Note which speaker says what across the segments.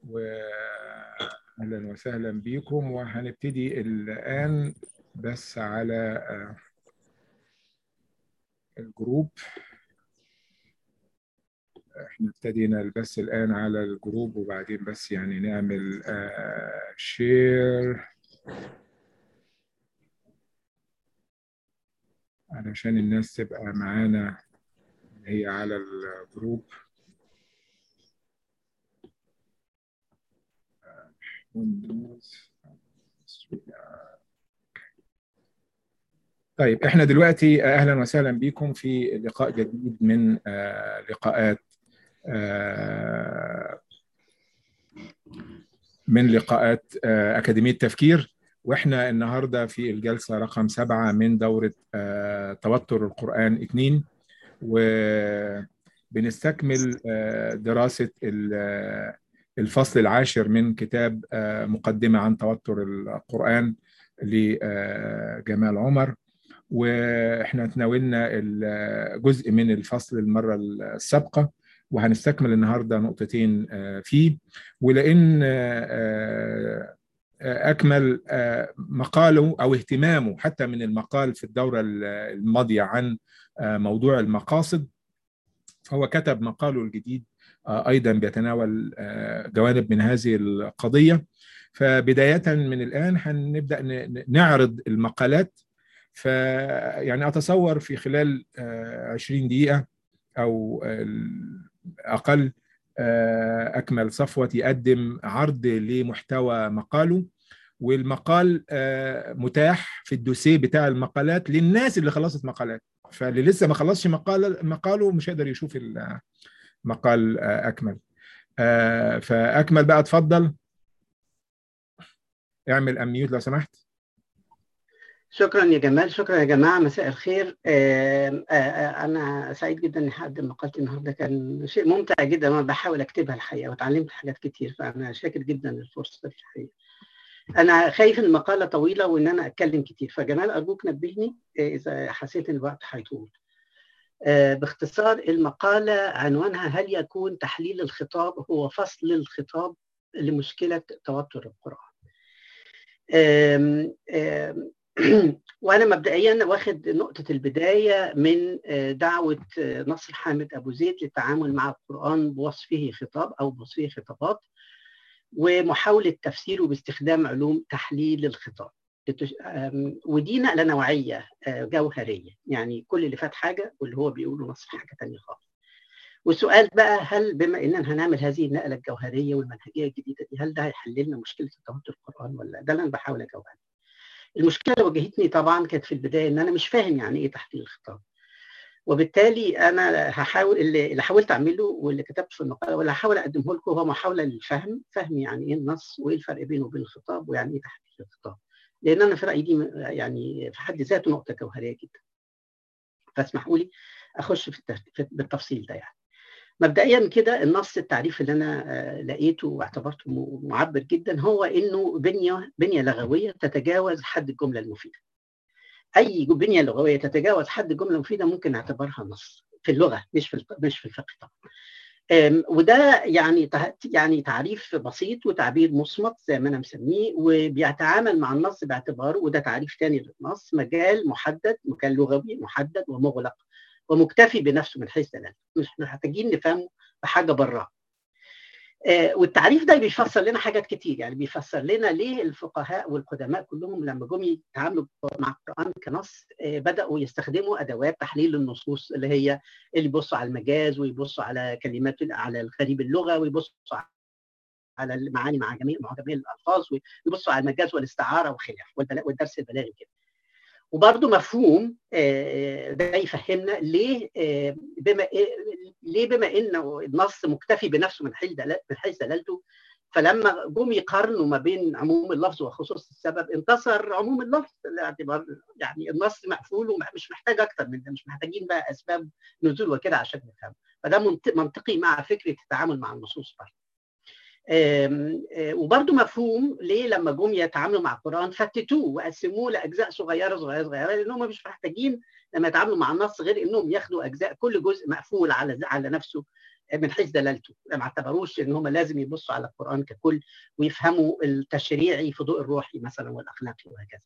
Speaker 1: وأهلا وسهلا بكم. وهنبتدي الآن بس على الجروب. احنا ابتدينا البث الآن على الجروب، وبعدين بس يعني نعمل شير علشان الناس تبقى معانا هي على الجروب. طيب احنا دلوقتي اهلا وسهلا بكم في لقاء جديد من لقاءات أكاديمية تفكير. واحنا النهارده في الجلسة رقم 7 من دورة توتر القرآن 2، وبنستكمل دراسة الفصل العاشر من كتاب مقدمة عن توتر القرآن لجمال عمر. واحنا تناولنا جزء من الفصل المرة السابقة، وهنستكمل النهاردة نقطتين فيه. ولأن أكمل مقاله أو اهتمامه حتى من المقال في الدورة الماضية عن موضوع المقاصد، فهو كتب مقاله الجديد أيضا بيتناول جوانب من هذه القضية. فبداية من الآن هنبدأ نعرض المقالات. فيعني أتصور في خلال 20 دقيقة أو أقل أكمل صفوة يقدم عرض لمحتوى مقاله، والمقال متاح في الدوسيه بتاع المقالات للناس اللي خلصت مقالات. فاللي لسه ما خلصش مقاله مش هيقدر يشوف المقال أكمل. فأكمل بقى اتفضل اعمل أميوت لو سمحت.
Speaker 2: شكرا يا جمال. شكرا يا جماعة، مساء الخير. أنا سعيد جدا إني هقدم مقالتي النهاردة. كان شيء ممتع جدا، أنا بحاول أكتبها الحقيقة وتعلمت حاجات كتير، فأنا شاكر جدا للفرصة دي الحقيقة. أنا خايف إن المقالة طويلة وإن أنا أتكلم كتير، فجمال أرجوك نبهني إذا حسيت إن الوقت هيطول. باختصار، المقالة عنوانها: هل يكون تحليل الخطاب هو فصل الخطاب لمشكلة توتر القرآن؟ وأنا مبدئيا واخد نقطة البداية من دعوة نصر حامد أبو زيد للتعامل مع القرآن بوصفه خطاب أو بوصفه خطابات، ومحاولة تفسيره باستخدام علوم تحليل الخطاب. ودي نقلة نوعية جوهرية، يعني كل اللي فات حاجة واللي هو بيقوله نصر حاجة تانية خالص. والسؤال بقى، هل بما إننا هنعمل هذه النقلة الجوهرية والمنهجية الجديدة دي، هل ده هيحل لنا مشكلة توتر القرآن ولا؟ ده اللي أنا بحاول أجاوبها. المشكلة اللي واجهتني طبعا كانت في البداية إن أنا مش فاهم يعني إيه تحليل الخطاب، وبالتالي أنا هحاول اللي حاولت أعمله واللي كتبت في المقالة واللي هحاول أقدمه لكم هو محاولة للفهم، فهم يعني إيه النص وإيه الفرق بينه وبين الخطاب ويعني إيه تحليل الخطاب، لأن أنا في رأيي دي يعني في حد ذاته نقطة جوهرية جدا. فاسمحوا لي أخش بالتفصيل ده. يعني مبدئيا كده، النص التعريف اللي انا لقيته واعتبرته معبر جدا هو انه بنيه لغويه تتجاوز حد الجمله المفيده. اي بنيه لغويه تتجاوز حد الجمله المفيده ممكن نعتبرها نص في اللغه، مش في الفقه طبعا. وده يعني تعريف بسيط وتعبير مصمت زي ما انا مسميه، وبيتعامل مع النص باعتباره، وده تعريف ثاني للنص، مجال محدد، مجال لغوي محدد ومغلق ومكتفي بنفسه من حيث دلالته، مش محتاجين نفهمه بحاجه براه. والتعريف ده بيفسر لنا حاجات كتير، يعني بيفسر لنا ليه الفقهاء والقدماء كلهم لما جم يتعاملوا مع القرآن كنص بدأوا يستخدموا أدوات تحليل النصوص، اللي يبصوا على المجاز ويبصوا على كلمات، على الغريب اللغة، ويبصوا على المعاني مع جميع الألفاظ، ويبصوا على المجاز والاستعارة وخلافه والدرس البلاغي كده. وبرضه مفهوم ده يفهمنا ليه بما انه النص مكتفي بنفسه من حيث دلالته، فلما جم يقارنوا ما بين عموم اللفظ وخصوص السبب انتصر عموم اللفظ، باعتبار يعني النص مقفول ومش محتاج اكتر من ده، مش محتاجين بقى اسباب نزول وكده عشان نفهمه. فده منطقي مع فكره التعامل مع النصوص برضه. وبرضه مفهوم ليه لما جم يتعاملوا مع القرآن فتتوه وقسموه لأجزاء صغيرة صغيرة صغيرة، لأنهم مش محتاجين لما يتعاملوا مع النص غير إنهم ياخدوا أجزاء، كل جزء مقفول على نفسه من حيث دلالته، ما اعتبروش ان هم لازم يبصوا على القرآن ككل ويفهموا التشريعي في ضوء الروحي مثلا والاخلاقي وهكذا.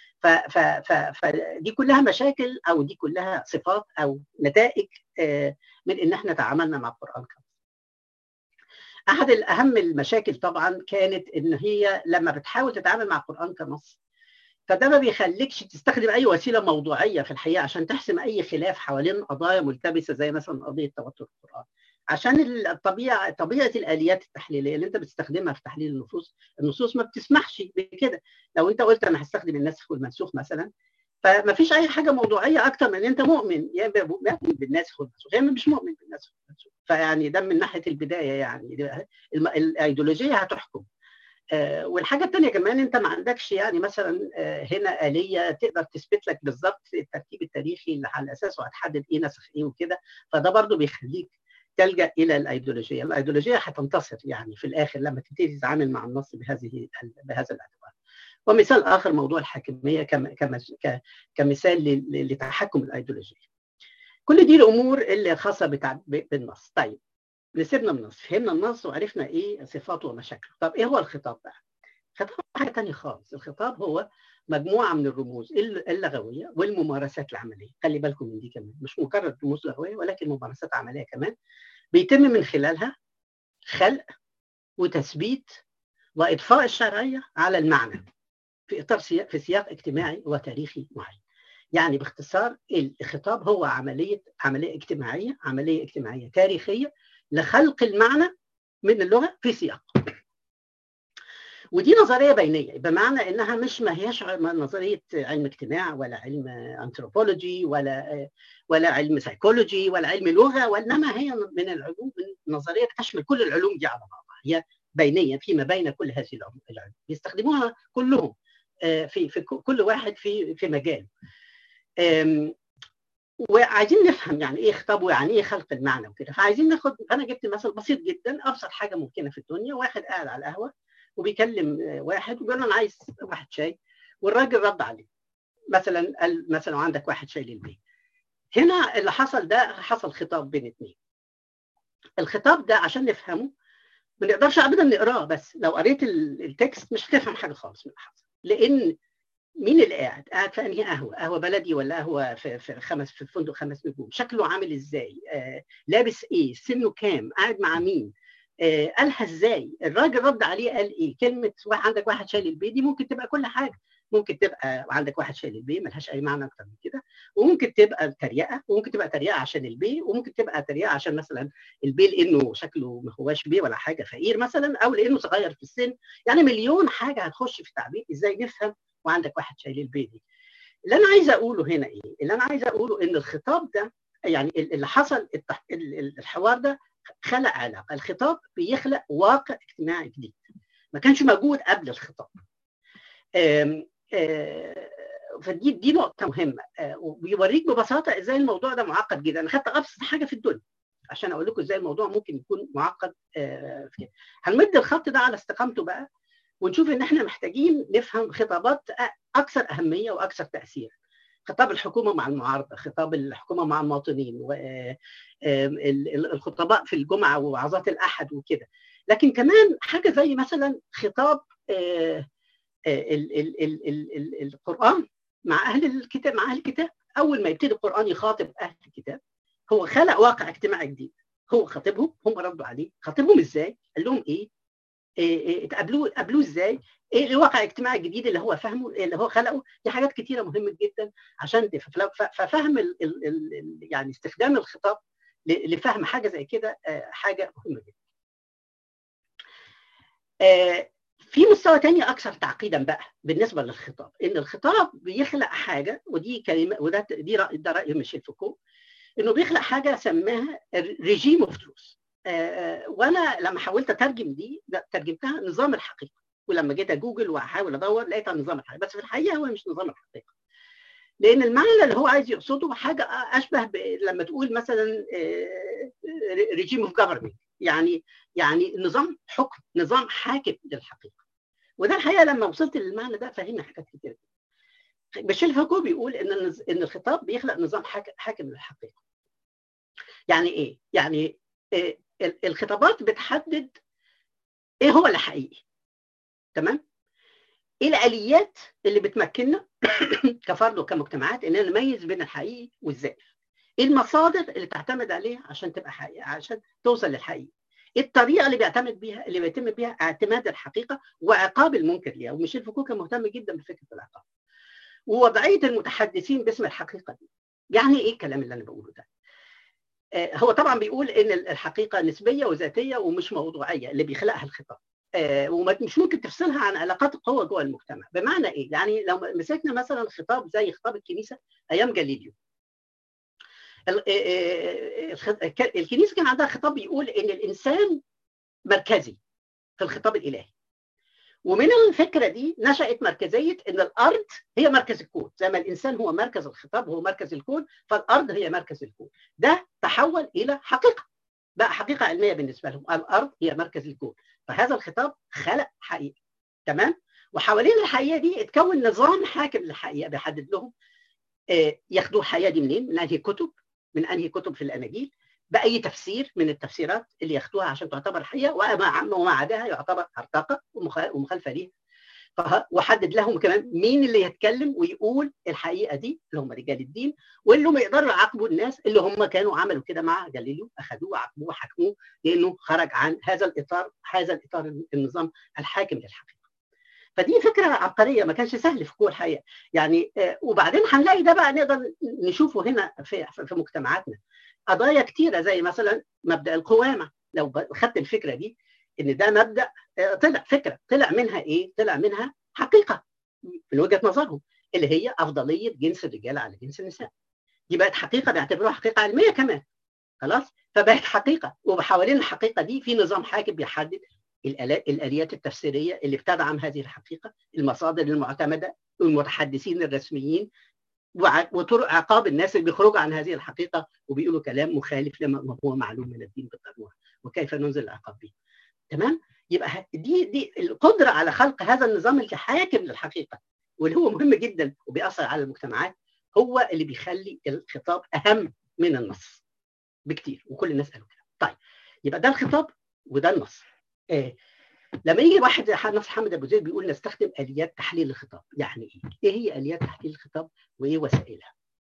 Speaker 2: فدي كلها مشاكل او دي كلها صفات او نتائج من ان احنا تعاملنا مع القرآن كنص. احد الاهم المشاكل طبعا كانت ان هي لما بتحاول تتعامل مع القرآن كنص، فده ما بيخليكش تستخدم اي وسيله موضوعيه في الحقيقه عشان تحسم اي خلاف حوالين قضايا ملتبسه زي مثلا قضيه توتر القرآن، عشان طبيعه الاليات التحليليه اللي انت بتستخدمها في تحليل النصوص ما بتسمحش بكده. لو انت قلت انا هستخدم الناسخ والمنسوخ مثلا، فما فيش اي حاجه موضوعيه اكتر من ان انت مؤمن يا مؤمن بالناسخ والمنسوخ يا مش مؤمن بالناسخ والمنسوخ. فيعني ده من ناحيه البدايه، يعني الايديولوجيه هتحكم. والحاجه الثانيه كمان انت ما عندكش يعني مثلا هنا آلية تقدر تثبت لك بالظبط الترتيب التاريخي اللي على اساسه هتحدد ايه نسخ ايه وكده، فده برضو بيخليك تلجأ الى الايديولوجيه. الايديولوجيه هتنتصر يعني في الاخر لما تبتدي تتعامل مع النص بهذا الاعتبار. ومثال اخر موضوع الحاكميه كمثال لتحكم الايديولوجيه. كل دي الامور اللي خاصه بالنص. طيب نسيبنا من النص، فهمنا النص وعرفنا ايه صفاته ومشاكله. طب ايه هو الخطاب بقى؟ الخطاب حاجه ثانيه خالص. الخطاب هو مجموعه من الرموز اللغويه والممارسات العمليه. خلي بالكم من دي كمان، مش مجرد رموز لغويه ولكن ممارسات عمليه كمان بيتم من خلالها خلق وتثبيت واضفاء الشرعيه على المعنى في اطار في سياق اجتماعي وتاريخي معين. يعني باختصار الخطاب هو عمليه اجتماعيه تاريخيه لخلق المعنى من اللغه في سياق. ودي نظريه بينيه، بمعنى انها ما هياش نظريه علم اجتماع ولا علم انثروبولوجي ولا علم سيكولوجي ولا علم لغه، وانما هي من العلوم، نظريه تشمل كل العلوم دي على بعضها. هي بينيه فيما بين كل هذه العلوم بيستخدموها كلهم في كل واحد في مجاله. وعايزين نفهم يعني ايه خطاب ويعني ايه خلق المعنى وكده. فعايزين ناخد، انا جبت مثل بسيط جدا، ابسط حاجه ممكنه في الدنيا. واحد قاعد على القهوه وبيكلم واحد وبيقول له انا عايز واحد شاي، والراجل رد عليه مثلا قال مثلا عندك واحد شاي للبيت. هنا اللي حصل ده حصل خطاب بين اثنين. الخطاب ده عشان نفهمه ما نقدرش ابدا نقراه، بس لو قريت التكست مش هتفهم حاجه خالص من اللي حصل. لان مين اللي قاعد في انهي قهوه بلدي ولا قهوه في فندق 5 نجوم؟ شكله عامل ازاي؟ لابس ايه؟ سنه كام؟ قاعد مع مين؟ قالها ازاي؟ الراجل رد عليه قال ايه؟ كلمه عندك واحد شايل البيت دي ممكن تبقى كل حاجه. ممكن تبقى عندك واحد شايل البيت ملهاش اي معنى اكتر من كده، وممكن تبقى تريقه، وممكن تبقى تريقه عشان البيت، وممكن تبقى تريقه عشان مثلا البيت لانه شكله ما هواش بيه ولا حاجه، فقير مثلا، او لانه صغير في السن. يعني مليون حاجه هتخش في تعبير ازاي نفهم وعندك واحد شايل البيبي. اللي انا عايزه اقوله هنا ايه؟ اللي انا عايزه اقوله ان الخطاب ده، يعني اللي حصل الحوار ده خلق علاقه. الخطاب بيخلق واقع اجتماعي جديد ما كانش موجود قبل الخطاب. فدي نقطه مهمه، وبيوريك ببساطه ازاي الموضوع ده معقد جدا. انا خدت ابسط حاجه في الدنيا عشان اقول لكم ازاي الموضوع ممكن يكون معقد. هنمد الخط ده على استقامته بقى ونشوف ان احنا محتاجين نفهم خطابات اكثر اهميه واكثر تاثير. خطاب الحكومه مع المعارضه، خطاب الحكومه مع المواطنين، الخطباء في الجمعه ووعظات الاحد وكده. لكن كمان حاجه زي مثلا خطاب القران مع اهل الكتاب. اول ما يبتدي القران يخاطب اهل الكتاب هو خلق واقع اجتماعي جديد. هو خاطبهم، هم ردوا عليه. خاطبهم ازاي؟ قال لهم ايه؟ قابلوه ازاي؟ ايه الواقع الاجتماعي الجديد اللي هو فهمه، اللي هو خلقه؟ دي حاجات كتيره مهمه جدا عشان ففهم يعني استخدام الخطاب لفهم حاجه زي كده حاجه مهمه جدا. في مستوى تاني اكثر تعقيدا بقى بالنسبه للخطاب، ان الخطاب بيخلق حاجه، ودي كلمه ده راي ميشيل فوكو، انه بيخلق حاجه سماها ريجيم اوف تروث. وانا لما حاولت اترجم دي ترجمتها نظام الحقيقه، ولما جيت جوجل واحاول ادور لقيتها نظام الحقيقه، بس في الحقيقه هو مش نظام الحقيقه، لان المعنى اللي هو عايز يقصده حاجه اشبه لما تقول مثلا ريجيم اوف جفرمنت، يعني نظام حكم، نظام حاكم للحقيقه. وده الحقيقه لما وصلت للمعنى ده فهمنا حاجات كتير. ميشيل فوكو بيقول ان الخطاب بيخلق نظام حاكم للحقيقه. يعني ايه؟ يعني الخطابات بتحدد ايه هو الحقيقي. تمام؟ ايه الاليات اللي بتمكننا كفرد وكمجتمعات اننا نميز بين الحقيقي والزائف؟ ايه المصادر اللي تعتمد عليها عشان تبقى حقيقة، عشان توصل للحقيقي؟ ايه الطريقه اللي بيتم بيها اعتماد الحقيقه وعقاب المنكر ليها؟ وميشيل فوكو كان مهتم جدا بفكره العقاب ووضعيه المتحدثين باسم الحقيقه دي. يعني ايه الكلام اللي انا بقوله ده؟ هو طبعا بيقول ان الحقيقه نسبيه وذاتيه ومش موضوعيه اللي بيخلقها الخطاب، ومش ممكن تفصلها عن علاقات القوة جوه المجتمع. بمعنى ايه؟ يعني لو مسكنا مثلا خطاب زي خطاب الكنيسة ايام جاليليو، الكنيسة كان عندها خطاب بيقول ان الانسان مركزي في الخطاب الالهي، ومن الفكرة دي نشأت مركزية ان الارض هي مركز الكون، زي ما الانسان هو مركز الخطاب هو مركز الكون، فالارض هي مركز الكون. ده تحول الى حقيقة، بقى حقيقة علمية بالنسبة لهم، الارض هي مركز الكون. فهذا الخطاب خلق حقيقة. تمام؟ وحوالين الحقيقة دي اتكون نظام حاكم للحقيقة بيحدد لهم ياخدوا الحقيقة دي منين، من انهي كتب في الاناجيل، باي تفسير من التفسيرات اللي ياخدوها عشان تعتبر حقيقة، وما عداها يعتبر هرطقة ومخالفة ليها. وحدد لهم كمان مين اللي يتكلم ويقول الحقيقة دي، اللي هم رجال الدين، واللي هم يقدروا يعاقبوا الناس اللي هم كانوا عملوا كده مع جاليليو، اخذوه وعاقبوه وحكموه لانه خرج عن هذا الاطار النظام الحاكم للحقيقة. فدي فكرة عبقرية، ما كانش سهل في كل الحقيقة يعني. وبعدين هنلاقي ده بقى نقدر نشوفه هنا في مجتمعاتنا، قضايا كتيرة زي مثلا مبدأ القوامة. لو خدت الفكرة دي ان ده مبدأ طلع فكرة، طلع منها ايه؟ طلع منها حقيقة من وجهة نظرهم، اللي هي أفضلية جنس الرجال على جنس النساء. دي بقت حقيقة بيعتبروها حقيقة علمية كمان، خلاص؟ فبقت حقيقة، وحوالين الحقيقة دي في نظام حاكم بيحدد الآليات التفسيرية اللي بتدعم هذه الحقيقة، المصادر المعتمدة، والمتحدثين الرسميين، وطرق عقاب الناس اللي بيخرجوا عن هذه الحقيقة وبيقولوا كلام مخالف لما هو معلوم من الدين بالضرورة، وكيف ننزل العقاب به. تمام؟ يبقى دي القدرة على خلق هذا النظام اللي حاكم للحقيقة، واللي هو مهم جدا وبيأثر على المجتمعات، هو اللي بيخلي الخطاب أهم من النص بكتير، وكل الناس قالوا كده. طيب، يبقى ده الخطاب وده النص. لما يجي واحد نصر حامد أبو زيد بيقول نستخدم آليات تحليل الخطاب، يعني إيه هي آليات تحليل الخطاب وإيه وسائلها؟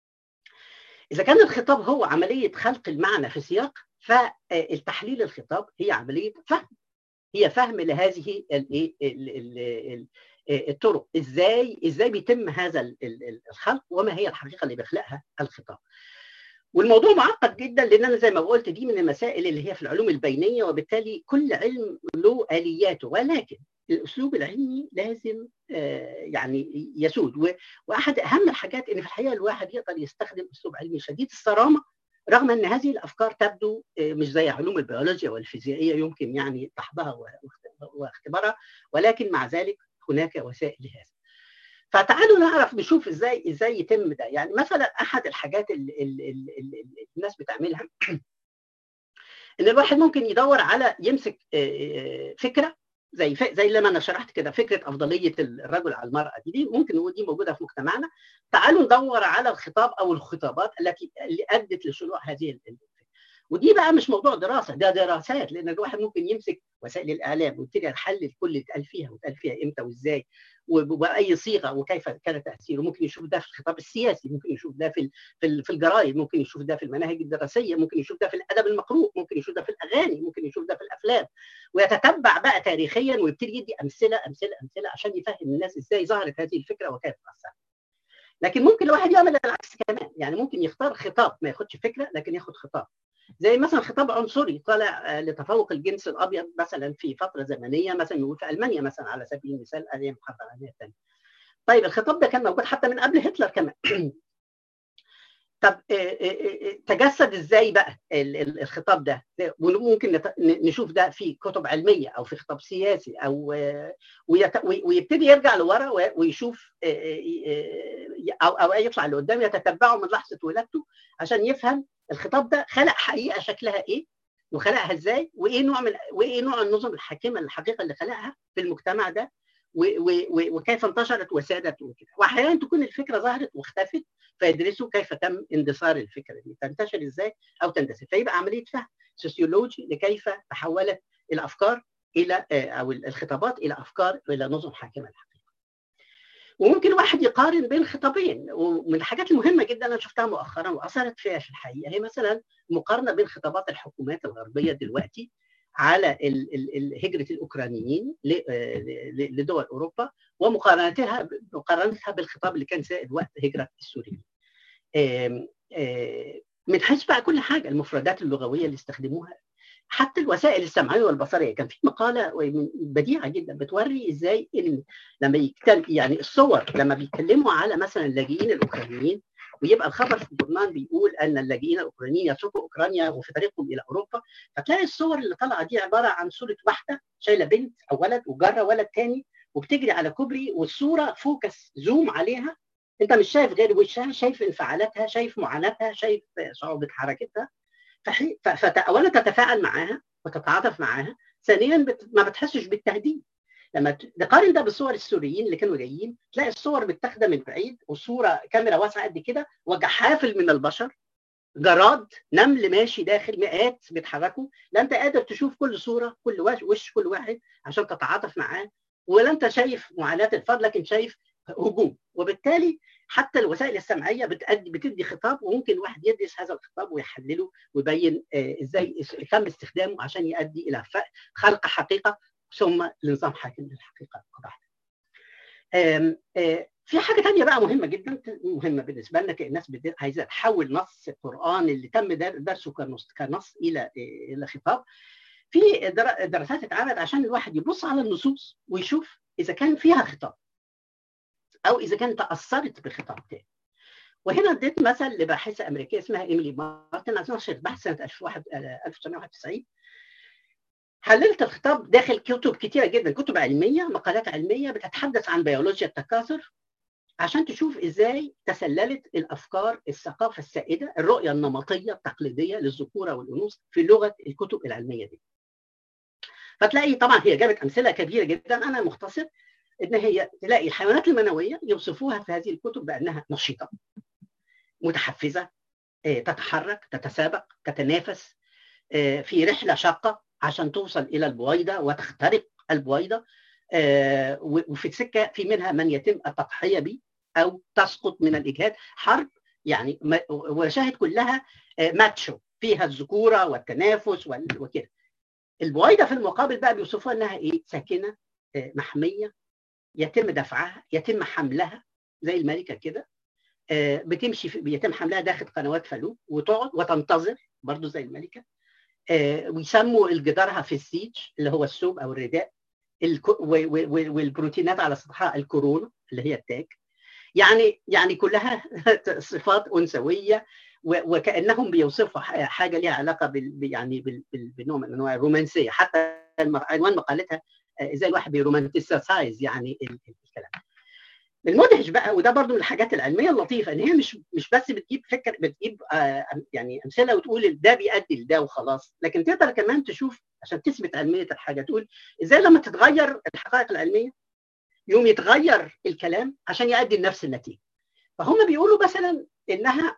Speaker 2: إذا كان الخطاب هو عملية خلق المعنى في سياق، فالتحليل الخطاب هي عملية فهم، هي فهم لهذه الطرق، ازاي بيتم هذا الخلق، وما هي الحقيقه اللي بيخلقها الخطاب. والموضوع معقد جدا، لان انا زي ما قلت دي من المسائل اللي هي في العلوم البينيه، وبالتالي كل علم له الياته، ولكن الاسلوب العلمي لازم يعني يسود. واحد اهم الحاجات ان في الحقيقه الواحد يقدر يستخدم اسلوب علمي شديد الصرامه، رغم ان هذه الافكار تبدو مش زي علوم البيولوجيا والفيزيائيه يمكن يعني طحبها واختبارها، ولكن مع ذلك هناك وسائل لهذا. فتعالوا نعرف نشوف ازاي يتم ده. يعني مثلا احد الحاجات اللي الناس بتعملها ان الواحد ممكن يدور على يمسك فكره زي اللي انا شرحت كده، فكره افضليه الرجل على المراه، دي ممكن نقول دي موجوده في مجتمعنا. تعالوا ندور على الخطاب او الخطابات اللي ادت لشروع هذه الفكره. ودي بقى مش موضوع دراسه، ده دراسات، لان الواحد ممكن يمسك وسائل الاعلام ويبتدي يحلل كل اللي اتقال فيها واتقال فيها امتى وازاي وباي صيغه وكيف كان تاثيره. ممكن يشوف ده في الخطاب السياسي، ممكن يشوف ده في الجرايد، ممكن يشوف ده في المناهج الدراسيه، ممكن يشوف ده في الادب المقروء، ممكن يشوف ده في الاغاني، ممكن يشوف ده في الافلام، ويتتبع بقى تاريخيا ويبتدي يدي امثله عشان يفهم الناس ازاي ظهرت هذه الفكره وكيف اثرت. لكن ممكن الواحد يعمل العكس كمان، يعني ممكن يختار خطاب ما ياخدش فكره لكن ياخد خطاب زي مثلا خطاب عنصري طالع لتفوق الجنس الابيض مثلا في فتره زمنيه، مثلا نقول في المانيا مثلا على سبيل المثال ايام الحرب العالميه الثانيه. طيب الخطاب ده كان موجود حتى من قبل هتلر كمان. طب تجسد ازاي بقى الخطاب ده؟ وممكن نشوف ده في كتب علميه او في خطاب سياسي، او ويبتدي يرجع لورا ويشوف او يطلع لقدام يتتبعه من لحظه ولادته عشان يفهم الخطاب ده خلق حقيقه شكلها ايه وخلقها ازاي، وايه نوع النظم الحاكمه الحقيقه اللي خلقها في المجتمع ده، وكيف انتشرت وسادت وكده. واحيانا تكون الفكره ظهرت واختفت، فيدرسوا كيف تم اندثار الفكره دي، تنتشر ازاي او تندثر، فيبقى عمليه فهم سوسيولوجي لكيف تحولت الافكار الى او الخطابات الى افكار والى نظم حاكمه الحقيقه. وممكن واحد يقارن بين خطابين، ومن الحاجات المهمه جدا انا شفتها مؤخرا واثرت فيها في الحقيقه هي مثلا مقارنه بين خطابات الحكومات الغربيه دلوقتي على هجره الاوكرانيين لدول اوروبا، ومقارنتها بالخطاب اللي كان سائد وقت هجره السوريين. من حيث بقى كل حاجه، المفردات اللغويه اللي استخدموها، حتى الوسائل السمعيه والبصريه. كان في مقاله بديعه جدا بتوري ازاي ان لما يعني الصور لما بيتكلموا على مثلا اللاجئين الاوكرانيين، ويبقى الخبر في الجورنال بيقول ان اللاجئين الاوكرانيين يتركوا اوكرانيا وفي طريقهم الى اوروبا، فتلاقي الصور اللي طالعه دي عباره عن صوره واحده شايله بنت او ولد وجاره ولد تاني وبتجري على كوبري، والصوره فوكس زوم عليها، انت مش شايف غير وشها، شايف انفعالاتها، شايف معاناتها، شايف صعوبه حركتها. فأولا تتفاعل معاها وتتعاطف معاها، ثانيا ما بتحسش بالتهديد. لما تقارن ده بالصور السوريين اللي كانوا جايين، تلاقي الصور متاخده من بعيد، والصوره كاميرا واسعه قد كده وجحافل من البشر، جراد، نمل ماشي داخل، مئات بيتحركوا، لا انت قادر تشوف كل صوره، كل وش كل واحد عشان تتعاطف معاه، ولا انت شايف معاناه الفرد لكن شايف هجوم. وبالتالي حتى الوسائل السمعيه بتدي خطاب، وممكن واحد يدرس هذا الخطاب ويحلله ويبين ازاي تم استخدامه عشان يؤدي الى خلق حقيقه ثم لنظام حاكم للحقيقه. في حاجه ثانيه بقى مهمه جدا، مهمه بالنسبه لنا كالناس عايزه تحول نص القران اللي تم درسه كنص الى خطاب. في دراسات اتعملت عشان الواحد يبص على النصوص ويشوف اذا كان فيها خطاب او اذا كانت تاثرت بخطاب تاني. وهنا اديت مثل لباحثه امريكيه اسمها ايميلي مارتن، نشرت بحث سنه 1991. حللت الخطاب داخل كتب كتيره جدا، كتب علميه، مقالات علميه بتتحدث عن بيولوجيا التكاثر، عشان تشوف ازاي تسللت الافكار، الثقافه السائده، الرؤيه النمطيه التقليديه للذكوره والانوثه في لغه الكتب العلميه دي. فتلاقي طبعا هي جابت امثله كبيره جدا، انا مختصر، ان هي تلاقي الحيوانات المنويه يوصفوها في هذه الكتب بانها نشيطه، متحفزه، تتحرك، تتسابق، تتنافس، في رحله شاقه عشان توصل الى البويضه وتخترق البويضه، وفي السكه في منها من يتم التضحيه به او تسقط من الاجهاد، حرب يعني، ومشاهد كلها ماتشو فيها الذكوره والتنافس وكده. البويضه في المقابل بقى بيوصفوها انها ايه؟ ساكنه، محميه، يتم دفعها، يتم حملها زي الملكه كده، بتمشي بيتم حملها داخل قنوات فالوب وتقعد وتنتظر برضو زي الملكه. ويسموا الجدارها في السيج اللي هو الثوب او الرداء، والبروتينات على سطحها الكورونا اللي هي التاج. يعني كلها صفات انثويه، وكانهم بيوصفوا حاجه ليها علاقه بنوع من انواع الرومانسيه. حتى عنوان مقالتها ازاي الواحد بيرومانتسايز يعني الكلام. المدهش بقى، وده برضو من الحاجات العلميه اللطيفه، ان هي مش بس بتجيب فكر، بتجيب يعني امثله وتقول ده بيؤدي لده وخلاص، لكن تقدر كمان تشوف عشان تثبت علميه الحاجه، تقول ازاي لما تتغير الحقائق العلميه يوم يتغير الكلام عشان يؤدي لنفس النتيجه. فهم بيقولوا مثلا انها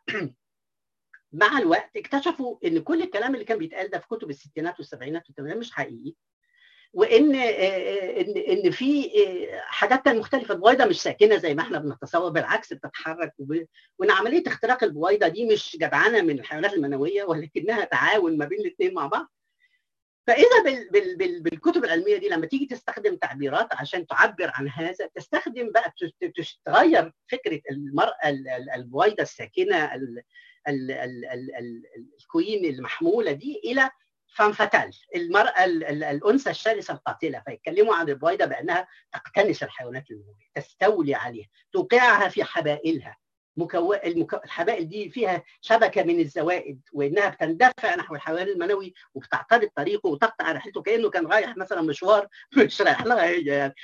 Speaker 2: مع الوقت اكتشفوا ان كل الكلام اللي كان بيتقال ده في كتب الستينات والسبعينات والثمانينات مش حقيقي، وان ان في حاجات تانية مختلفه. البويضه مش ساكنه زي ما احنا بنتصور، بالعكس بتتحرك، وان عمليه اختراق البويضه دي مش جدعنه من الحيوانات المنويه، ولكنها تعاون ما بين الاثنين مع بعض. فاذا بالكتب العلميه دي لما تيجي تستخدم تعبيرات عشان تعبر عن هذا، تستخدم بقى تغير فكره المراه البويضه الساكنه الكوين المحموله دي الى فانفتال، المرأة الأنثى الشرسة القاتلة، فيتكلموا عن البويضة بأنها تقتنص الحيوانات المنوية، تستولي عليها، توقعها في حبائلها. الحبائل دي فيها شبكة من الزوائد، وإنها بتندفع نحو الحيوان المنوي وبتعترض طريقه وتقطع رحلته كأنه كان رايح مثلا مشوار مش رايح لها هي يعني.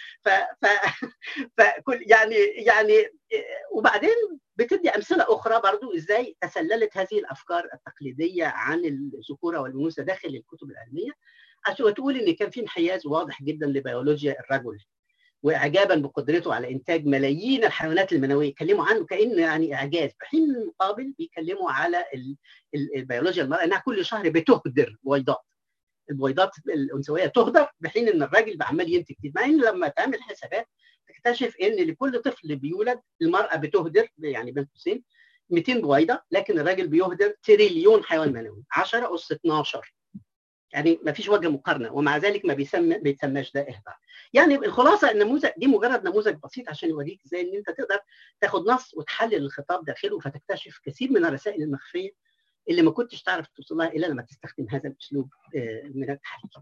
Speaker 2: فكل يعني وبعدين بتدي أمثلة أخرى برضو إزاي تسللت هذه الأفكار التقليدية عن الذكورة والأنوثة داخل الكتب العلمية، عشان تقول إن كان في انحياز واضح جدا لبيولوجيا الرجل، واعجابا بقدرته على انتاج ملايين الحيوانات المنويه، يتكلموا عنه كانه يعني اعجاز، في حين المقابل بيتكلموا على البيولوجيا المراه انها كل شهر بتهدر بويضات، البويضات الانثويه تهدر، بحين ان الراجل عمال ينتج كتير. مع ان لما تعمل حسابات تكتشف ان لكل طفل بيولد المراه بتهدر يعني بين قوسين 200 بويضه، لكن الراجل بيهدر تريليون حيوان منوي، 10 أس 12. يعني ما فيش وجه مقارنه، ومع ذلك ما بيتسماش ده اهدار. يعني الخلاصه النموذج دي مجرد نموذج بسيط عشان يوريك ازاي ان انت تقدر تاخد نص وتحلل الخطاب داخله، فتكتشف كثير من الرسائل المخفيه اللي ما كنتش تعرف توصل لها الا لما تستخدم هذا الاسلوب من التحليل.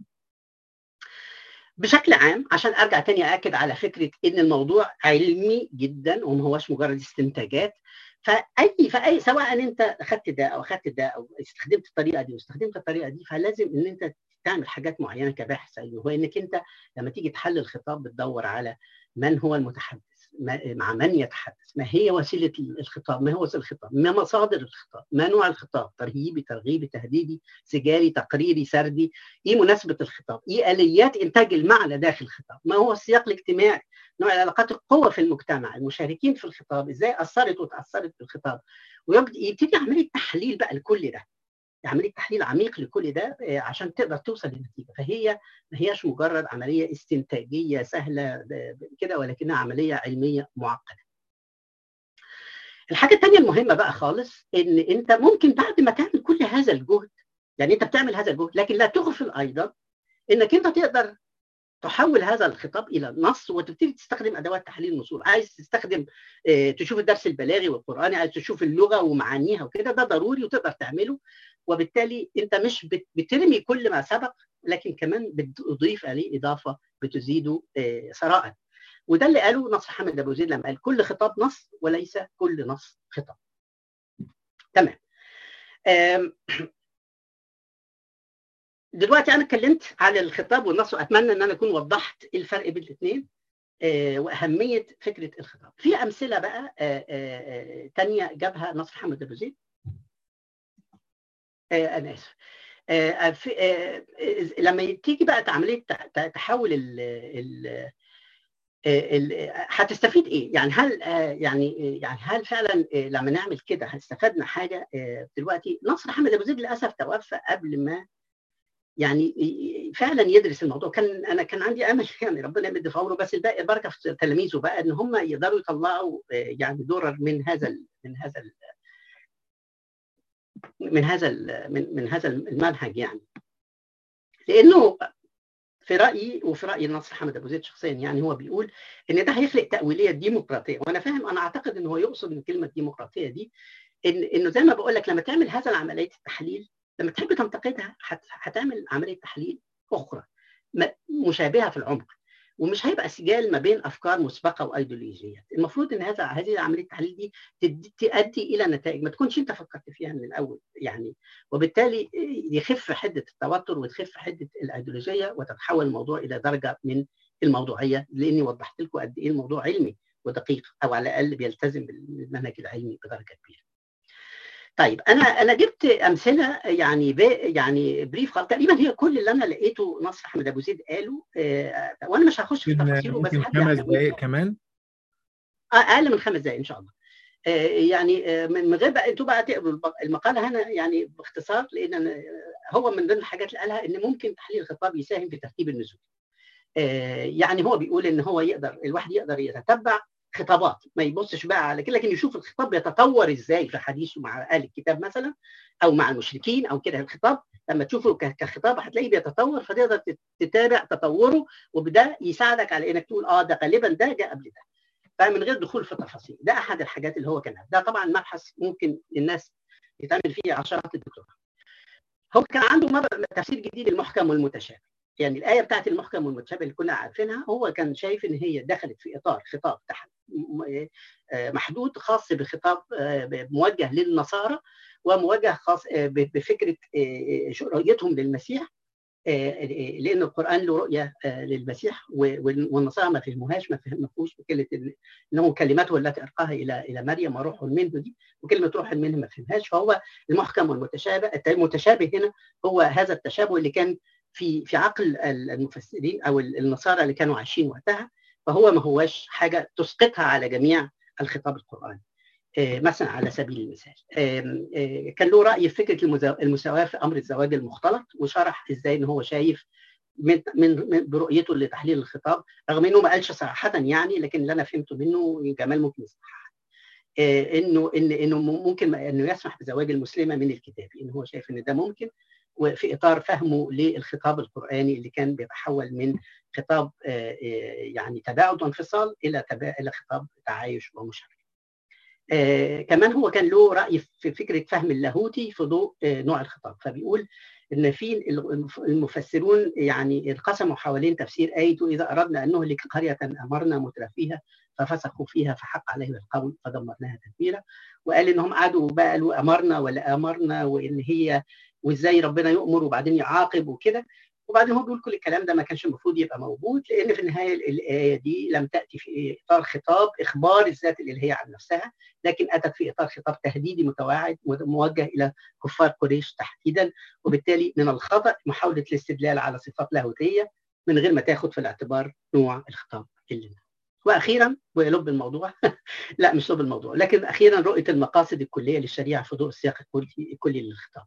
Speaker 2: بشكل عام عشان ارجع تاني اكد على فكره ان الموضوع علمي جدا وما هوش مجرد استنتاجات، فاي سواء انت اخذت ده او اخذت ده او استخدمت الطريقه دي واستخدمت الطريقه دي، فلازم ان انت تعمل حاجات معينه كباحث علمي، وهو انك انت لما تيجي تحلل الخطاب بتدور على من هو المتحدث، مع من يتحدث، ما هي وسيله الخطاب، ما هو وسيله الخطاب، ما مصادر الخطاب، ما نوع الخطاب، ترهيبي، ترغيبي، تهديدي، سجالي، تقريري، سردي، ايه مناسبه الخطاب، ايه اليات انتاج المعنى داخل الخطاب، ما هو السياق الاجتماعي، نوع علاقات القوة في المجتمع، المشاركين في الخطاب ازاي اثرت وتاثرت بالخطاب، ويبتدي عمليه تحليل بقى لكل ده، عمليه تحليل عميق لكل ده عشان تقدر توصل للنتيجه. فهي ما هياش مجرد عمليه استنتاجيه سهله كده، ولكنها عمليه علميه معقده. الحاجه الثانيه المهمه بقى خالص ان انت ممكن بعد ما تعمل كل هذا الجهد، يعني انت بتعمل هذا الجهد، لكن لا تغفل ايضا انك انت تقدر تحول هذا الخطاب الى نص وتبتدي تستخدم ادوات تحليل النصوص. عايز تستخدم تشوف الدرس البلاغي والقراني، عايز تشوف اللغه ومعانيها وكده، ده ضروري وتقدر تعمله، وبالتالي انت مش بترمي كل ما سبق، لكن كمان بتضيف عليه اضافه بتزيده ثراء. وده اللي قاله نصر حامد ابو زيد لما قال كل خطاب نص وليس كل نص خطاب. تمام. دلوقتي انا اتكلمت على الخطاب والنص، واتمنى ان انا اكون وضحت الفرق بين الاثنين واهميه فكره الخطاب. في امثله بقى تانية جابها نصر حامد ابو زيد. انا اسف. لما تيجي بقى عمليه تحول هتستفيد ايه؟ يعني هل يعني هل فعلا لما نعمل كده هنستفادنا حاجه؟ دلوقتي نصر حامد ابو زيد للاسف توفى قبل ما يعني فعلا يدرس الموضوع. انا كان عندي امل يعني ربنا يمد في عمره، بس البركه في تلاميذه بقى ان هم يقدروا يطلعوا يعني درر من هذا المنهج، يعني لانه في رايي وفي راي نصر حامد ابو زيد شخصيا، يعني هو بيقول ان ده هيخلق تاويليه ديمقراطيه، وانا فاهم، انا اعتقد ان هو يقصد من كلمه ديمقراطيه دي انه زي ما بقول لك لما تعمل هذا عمليه التحليل، لما تحب تنتقدها هتعمل عمليه تحليل اخرى مشابهه في العمق، ومش هيبقى سجال ما بين افكار مسبقه وايديولوجيات. المفروض ان هذه عمليه التحليل دي تؤدي الى نتائج ما تكونش انت فكرت فيها من الاول، يعني وبالتالي يخف حده التوتر وتخف حده الايديولوجيه، وتتحول الموضوع الى درجه من الموضوعيه، لاني وضحت لكم قد ايه الموضوع علمي ودقيق، او على الاقل بيلتزم بالمنهج العلمي بدرجه كبيره. طيب انا جبت امثله يعني بريف خالص، تقريبا هي كل اللي انا لقيته نصر حامد ابو زيد قاله، وانا مش هخش في تفاصيله، بس
Speaker 1: ممكن 5 دقائق كمان،
Speaker 2: اقل من 5 دقائق ان شاء الله. يعني من غير بقى انتوا بقى تقروا المقاله هنا يعني باختصار، لان هو من ضمن الحاجات اللي قالها ان ممكن تحليل الخطاب يساهم في ترتيب النزول. يعني هو بيقول ان هو الواحد يقدر يتتبع خطابات، ما يبصش بقى على كده، لكن يشوف الخطاب بيتطور ازاي في حديثه مع اهل الكتاب مثلا، او مع المشركين او كده. الخطاب لما تشوفه كخطاب هتلاقيه بيتطور، فتقدر تتابع تطوره، وبده يساعدك على انك تقول ده غالبا ده جاء قبل ده، فمن غير دخول في تفاصيل. ده احد الحاجات اللي هو كان ده طبعا مبحث ممكن الناس يتعمل فيه عشرات الدكتوراه. هو كان عنده تفسير جديد للمحكم والمتشابه، يعني الآية بتاعت المحكم والمتشابه اللي كنا عارفينها، هو كان شايف إن هي دخلت في إطار خطاب محدود خاص بخطاب موجه للنصارى، وموجه خاص بفكرة رؤيتهم للمسيح، لأن القرآن له رؤية للمسيح، والنصارى ما فهموش بكلمة إنه كلماته التي ألقاها إلى مريم وروح منه دي، وكلمة روح منه ما فهمهاش. فهو المحكم والمتشابه، المتشابه هنا هو هذا التشابه اللي كان في عقل المفسرين او النصارى اللي كانوا عايشين وقتها، فهو ما هواش حاجه تسقطها على جميع الخطاب القرآني. مثلا على سبيل المثال كان له رأي في فكرة المساواة في أمر الزواج المختلط، وشرح إزاي إن هو شايف من برؤيته لتحليل الخطاب، رغم إنه ما قالش صراحة يعني، لكن اللي أنا فهمته منه جمال ممكن يصحح إنه ممكن إنه يسمح بزواج المسلمة من الكتاب، إن هو شايف إن ده ممكن، وفي إطار فهمه للخطاب القرآني اللي كان بيتحول من خطاب يعني تباعد وانفصال إلى خطاب تعايش ومشاركة. كمان هو كان له رأي في فكرة فهم اللاهوتي في ضوء نوع الخطاب، فبيقول إن في المفسرون يعني انقسموا حوالين تفسير آيته إذا أردنا أن نهلك قرية أمرنا مترفيها ففسقوا فيها فحق عليهم القول فدمرناها تدميرا، وقال إنهم قعدوا بقى قالوا أمرنا ولا أمرنا، وإن هي وإزاي ربنا يؤمر وبعدين يعاقب وكده، وبعدين هو بيقول كل الكلام ده ما كانش المفروض يبقى موجود، لأن في النهاية الآية دي لم تأتي في إطار خطاب إخبار الذات الإلهية عن نفسها، لكن أتت في إطار خطاب تهديدي متواعد موجه إلى كفار قريش تحديدا، وبالتالي من الخطأ محاولة الاستدلال على صفات لاهوتية من غير ما تاخد في الاعتبار نوع الخطاب اللي وأخيرا ولب الموضوع لا مش لب الموضوع، لكن أخيرا رؤية المقاصد الكلية للشريعة في ضوء السياق الكلي للخطاب.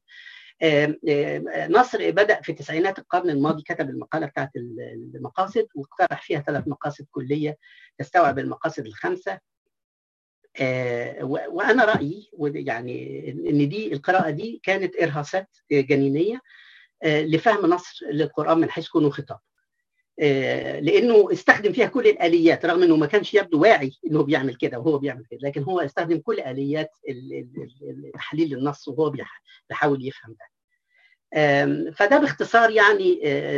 Speaker 2: نصر بدأ في تسعينات القرن الماضي، كتب المقالة بتاعت المقاصد واقترح فيها 3 مقاصد كلية تستوعب المقاصد ال5. وأنا رأيي يعني إن دي القراءة دي كانت إرهاصات جنينية لفهم نص للقرآن من حيث كونه خطاب، لأنه استخدم فيها كل الآليات، رغم إنه ما كانش يبدو واعي إنه بيعمل كده وهو بيعمل كده، لكن هو استخدم كل آليات تحليل النص وهو بيحاول يفهم ده. فده باختصار يعني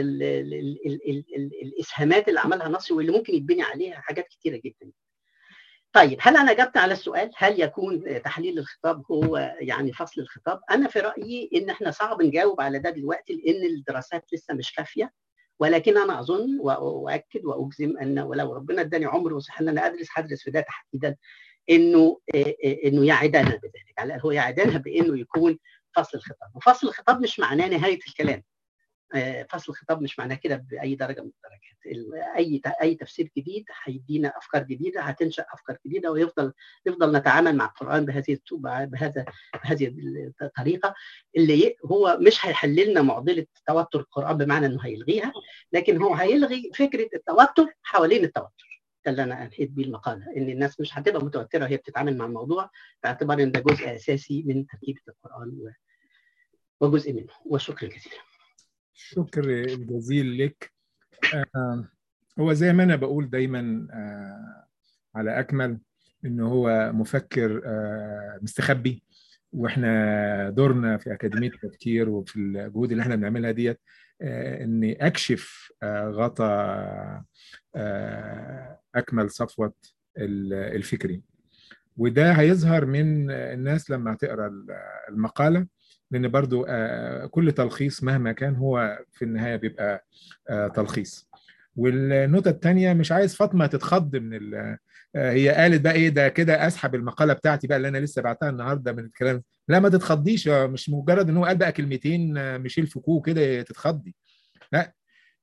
Speaker 2: الإسهامات اللي عملها نصر واللي ممكن يتبني عليها حاجات كتيرة جدا. طيب هل أنا جبت على السؤال هل يكون تحليل الخطاب هو يعني فصل الخطاب؟ أنا في رأيي إن إحنا صعب نجاوب على ده دلوقتي لأن الدراسات لسه مش كافية، ولكن أنا أظن وأؤكد وأجزم أن ولو ربنا اداني عمر وصح أن أنا هدرس في ده تحديدا إنه يعدنا بذلك، على هو يعدنا بإنه يكون فصل الخطاب، وفصل الخطاب مش معناه نهاية الكلام. فصل الخطاب مش معناه كده بأي درجة من الدرجات. أي تفسير جديد هيدينا أفكار جديدة، هتنشأ أفكار جديدة، ويفضل نتعامل مع القرآن بهذه الطريقة اللي هو مش هيحل لنا معضلة توتر القرآن بمعنى إنه هيلغيها، لكن هو هيلغي فكرة التوتر حوالين التوتر. ده اللي أنا أنهيت بيه المقالة، إن الناس مش هتبقى متوترة وهي بتتعامل مع الموضوع، باعتبار إن ده جزء أساسي من تركيبة القرآن وجزء منه. وشكرا جزيلا.
Speaker 1: شكر الجزيل لك. هو زي ما أنا بقول دايما على أكمل إنه هو مفكر مستخبي، وإحنا دورنا في أكاديمية التفكير وفي الجهود اللي إحنا بنعملها ديت إني أكشف غطاء أكمل صفوة الفكري، وده هيظهر من الناس لما تقرأ المقالة، لأن برضو كل تلخيص مهما كان هو في النهاية بيبقى تلخيص. والنقطة الثانية مش عايز فاطمة تتخض من هي قالت بقى ايه ده كده اسحب المقالة بتاعتي بقى اللي انا لسه بعتها النهارده من الكلام. لا ما تتخضيش، مش مجرد ان هو قال بقى كلمتين ميشيل فوكو كده تتخضي، لا.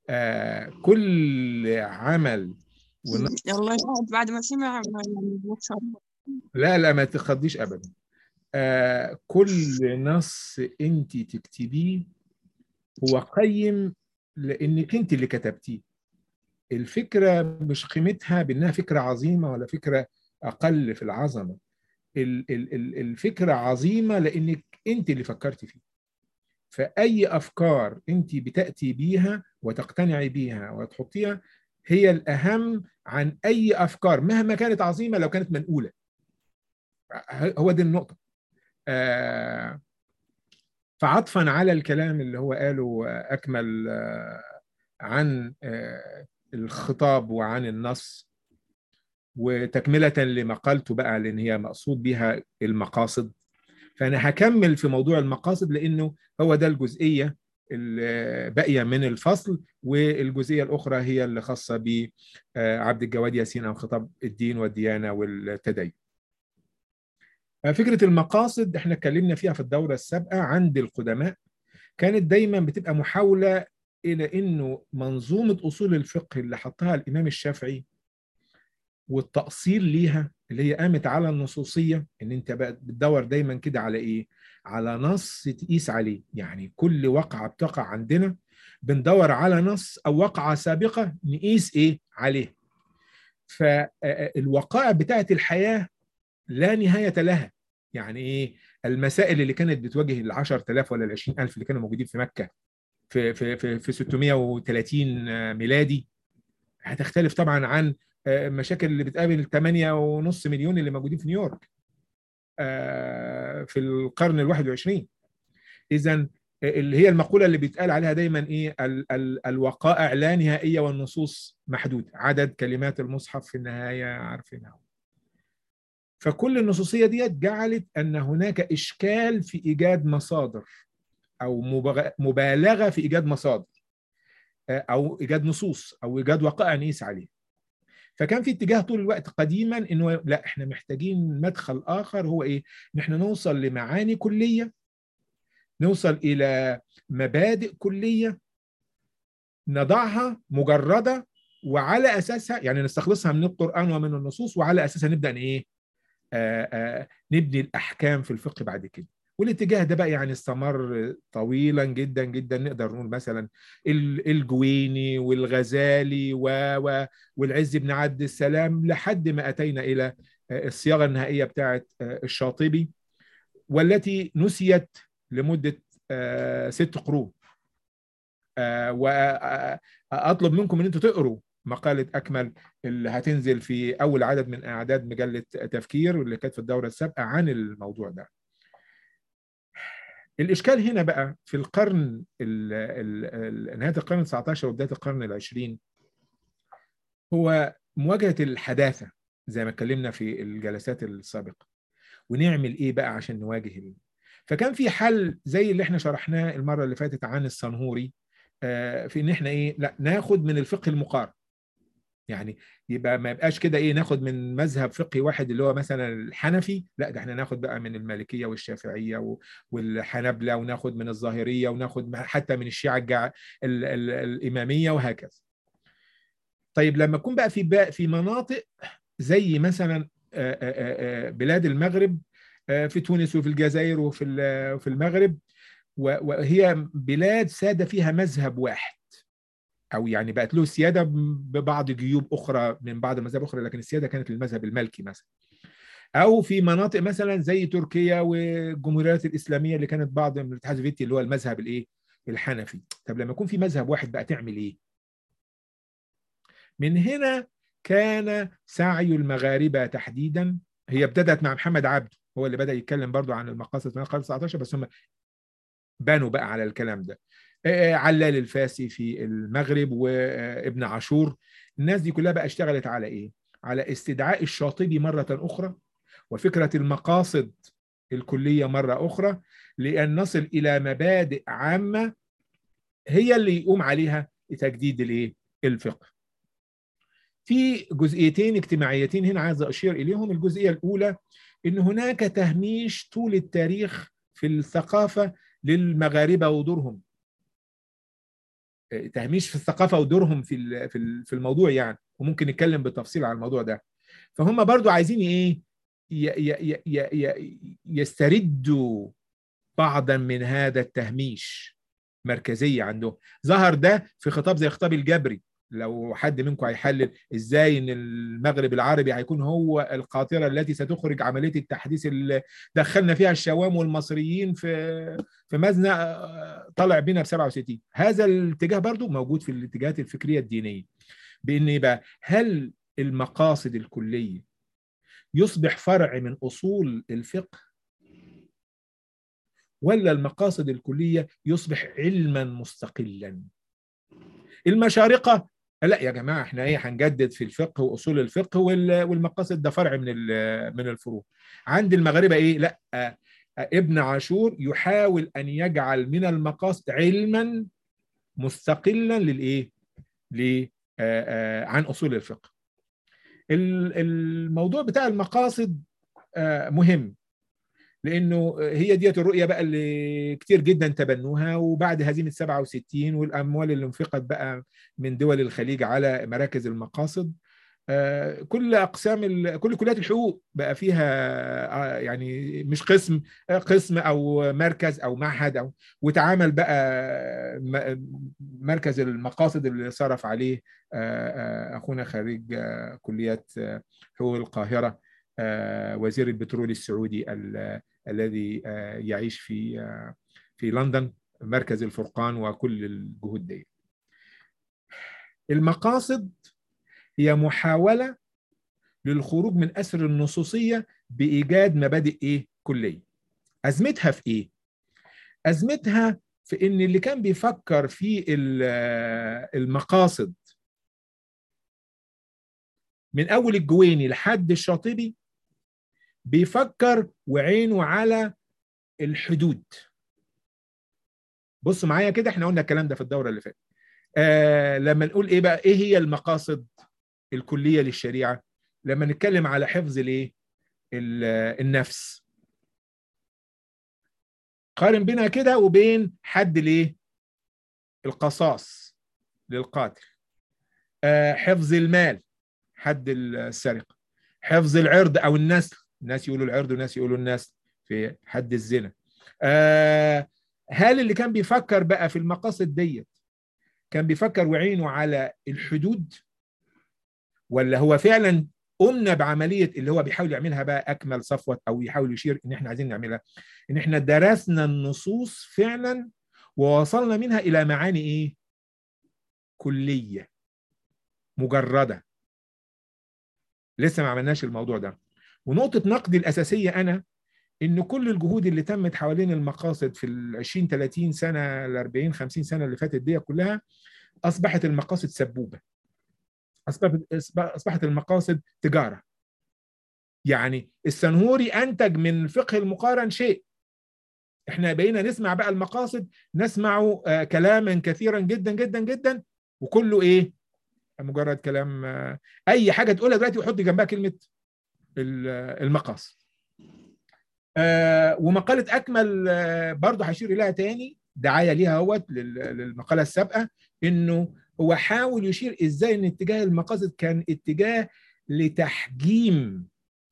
Speaker 1: كل عمل
Speaker 3: الله يسعد بعد ما سمع
Speaker 1: لا ما تتخضيش ابدا. كل نص انت تكتبيه هو قيم لانك انت اللي كتبتيه. الفكرة مش قيمتها بأنها فكرة عظيمة ولا فكرة أقل في العظمة. الفكرة عظيمة لأنك أنت اللي فكرتي فيه. فأي أفكار أنت بتأتي بيها وتقتنعي بيها وتحطيها هي الأهم عن أي أفكار مهما كانت عظيمة لو كانت منقولة. هو دي النقطة. فعطفا على الكلام اللي هو قاله أكمل عن الخطاب وعن النص، وتكملة لمقالته بقى لأن هي مقصود بها المقاصد، فأنا هكمل في موضوع المقاصد لأنه هو ده الجزئية الباقية من الفصل، والجزئية الأخرى هي اللي خاصة بعبد الجواد ياسين أو خطاب الدين والديانة والتدين. فكرة المقاصد احنا اتكلمنا فيها في الدورة السابقة عند القدماء، كانت دايما بتبقى محاولة إلى أنه منظومة أصول الفقه اللي حطها الإمام الشافعي والتأصيل ليها اللي هي قامت على النصوصية، ان انت بقى بتدور دايما كده على ايه؟ على نص تقيس عليه. يعني كل وقعة بتقع عندنا بندور على نص او وقعة سابقة نقيس ايه عليه. فالوقائع بتاعت الحياة لا نهاية لها. يعني ايه؟ المسائل اللي كانت بتواجه ال 10,000 ولا ال 20,000 اللي كانوا موجودين في مكة في 630 ميلادي هتختلف طبعا عن مشاكل اللي بتقابل 8.5 مليون اللي موجودين في نيويورك في القرن ال21. إذا اللي هي المقولة اللي بيتقال عليها دايما إيه؟ الوقائع لا نهائية والنصوص محدودة، عدد كلمات المصحف في النهاية عارفينها. فكل النصوصية دي جعلت أن هناك إشكال في إيجاد مصادر أو مبالغة في إيجاد مصادر أو إيجاد نصوص أو إيجاد وقائع نقيس عليه. فكان في اتجاه طول الوقت قديما انه لا، احنا محتاجين مدخل اخر، هو ايه؟ ان احنا نوصل لمعاني كليه، نوصل الى مبادئ كليه نضعها مجرده، وعلى اساسها يعني نستخلصها من القران ومن النصوص، وعلى اساسها نبدا ايه؟ نبني الاحكام في الفقه بعد كده. والاتجاه ده بقى يعني استمر طويلا جدا جدا. نقدر نقول مثلا الجويني والغزالي والعز بن عبد السلام لحد ما أتينا إلى الصياغة النهائية بتاعة الشاطبي، والتي نسيت لمدة 6 قرون. وأطلب منكم أن أنتم تقروا مقالة أكمل اللي هتنزل في أول عدد من أعداد مجلة تفكير واللي كانت في الدورة السابقة عن الموضوع ده. الإشكال هنا بقى في القرن نهاية القرن 19 وبداية القرن 20 هو مواجهة الحداثة زي ما اتكلمنا في الجلسات السابقة. ونعمل إيه بقى عشان نواجه فكان في حل زي اللي احنا شرحناه المرة اللي فاتت عن الصنهوري، في إن احنا إيه؟ لا، ناخد من الفقه المقارن. يعني يبقى ما يبقاش كده ايه، ناخد من مذهب فقهي واحد اللي هو مثلا الحنفي، لا ده احنا ناخد بقى من المالكيه والشافعيه والحنابلة، وناخد من الظاهريه، وناخد حتى من الشيعه الاماميه وهكذا. طيب لما يكون بقى في مناطق زي مثلا بلاد المغرب، في تونس وفي الجزائر وفي المغرب، وهي بلاد ساد فيها مذهب واحد، او يعني بقت له سياده ببعض جيوب اخرى من بعض المذاهب الاخرى، لكن السياده كانت للمذهب المالكي مثلا. او في مناطق مثلا زي تركيا والجمهوريات الاسلاميه اللي كانت بعض من الاتحاد السوفيتي اللي هو المذهب الايه؟ الحنفي. طب لما يكون في مذهب واحد بقى تعمل ايه؟ من هنا كان سعي المغاربه تحديدا. هي ابتدت مع محمد عبده، هو اللي بدا يتكلم برضو عن المقاصد في القرن 19، بس هم بانوا بقى على الكلام ده. علال الفاسي في المغرب وابن عاشور، الناس دي كلها بقى اشتغلت على ايه؟ على استدعاء الشاطبي مرة أخرى، وفكرة المقاصد الكلية مرة أخرى، لأن نصل إلى مبادئ عامة هي اللي يقوم عليها تجديد الايه؟ الفقه. في جزئيتين اجتماعيتين هنا عايز أشير إليهم. الجزئية الأولى إن هناك تهميش طول التاريخ في الثقافة للمغاربة ودورهم، تهميش في الثقافه ودورهم في الموضوع يعني، وممكن نتكلم بالتفصيل عن الموضوع ده. فهم برضو عايزين ايه؟ يستردوا بعضا من هذا التهميش، مركزيه عندهم. ظهر ده في خطاب زي خطاب الجبري. لو حد منكم هيحلل ازاي ان المغرب العربي هيكون هو القاطره التي ستخرج عمليه التحديث اللي دخلنا فيها الشوام والمصريين في مزنق طلع بينا ب67. هذا الاتجاه برضو موجود في الاتجاهات الفكريه الدينيه، بان يبقى هل المقاصد الكليه يصبح فرع من اصول الفقه، ولا المقاصد الكليه يصبح علما مستقلا؟ المشارقه لا يا جماعه، احنا ايه، هنجدد في الفقه واصول الفقه، والمقاصد ده فرع من الفروع. عند المغاربه ايه؟ لا، ابن عاشور يحاول ان يجعل من المقاصد علما مستقلا للايه؟ عن اصول الفقه. الموضوع بتاع المقاصد مهم، لانه هي ديت الرؤيه بقى اللي كتير جدا تبنوها، وبعد هزيمه 67 والاموال اللي انفقت بقى من دول الخليج على مراكز المقاصد، كل اقسام كل كليات الحقوق بقى فيها يعني مش قسم او مركز او معهد وتعامل بقى مركز المقاصد اللي صرف عليه اخونا خريج كليات حقوق القاهره وزير البترول السعودي الذي يعيش في لندن، مركز الفرقان وكل الجهود دي. المقاصد هي محاولة للخروج من أسر النصوصية بإيجاد مبادئ كلية. أزمتها في إيه؟ أزمتها في إن اللي كان بيفكر في المقاصد من أول الجويني لحد الشاطبي بيفكر وعينه على الحدود. بصوا معايا كده، احنا قلنا الكلام ده في الدورة اللي فاتت. لما نقول ايه بقى، ايه هي المقاصد الكلية للشريعة؟ لما نتكلم على حفظ الايه؟ النفس. قارن بينها كده وبين حد الايه؟ القصاص للقاتل. حفظ المال، حد السرقة. حفظ العرض او النسل، الناس يقولوا العرض والناس يقولوا النسل، في حد الزنا. هل اللي كان بيفكر بقى في المقاصد ديت كان بيفكر وعينه على الحدود، ولا هو فعلا قمنا بعملية اللي هو بيحاول يعملها بقى أكمل صفوة، أو يحاول يشير إن إحنا عايزين نعملها، إن إحنا درسنا النصوص فعلا ووصلنا منها إلى معاني إيه؟ كلية مجردة. لسه ما عملناش الموضوع ده. ونقطة نقدي الأساسية أنا إن كل الجهود اللي تمت حوالين المقاصد في 20-30 سنة 40-50 سنة اللي فاتت دي كلها، أصبحت المقاصد سبوبة، أصبحت المقاصد تجارة. يعني السنهوري أنتج من الفقه المقارن شيء، احنا بقينا نسمع بقى المقاصد، نسمع كلاما كثيرا جدا جدا جدا، وكله ايه؟ مجرد كلام. اي حاجة تقولها دلوقتي وحط جنبها كلمة المقاصد. ومقالة أكمل برضه هشير إليها تاني، دعاية ليها اهوت للمقالة السابقة، إنه هو حاول يشير إزاي إن اتجاه المقاصد كان اتجاه لتحجيم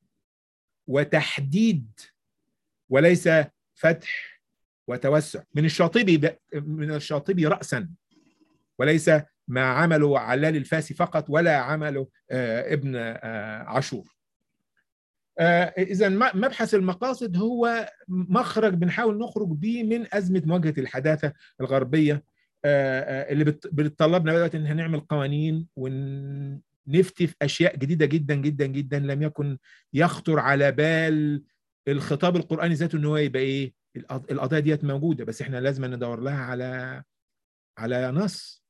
Speaker 1: وتحديد وليس فتح وتوسع. من الشاطبي رأسا، وليس ما عمله علال الفاسي فقط ولا عمله ابن عاشور. إذا مبحث المقاصد هو مخرج بنحاول نخرج به من أزمة مواجهة الحداثة الغربية اللي بتطلبنا دلوقتي إن هنعمل قوانين ونفتي في أشياء جديدة جدا جدا جدا لم يكن يخطر على بال الخطاب القرآني ذاته إن هو يبقى إيه؟ القضايا ديت موجودة، بس إحنا لازم ندور لها على نص.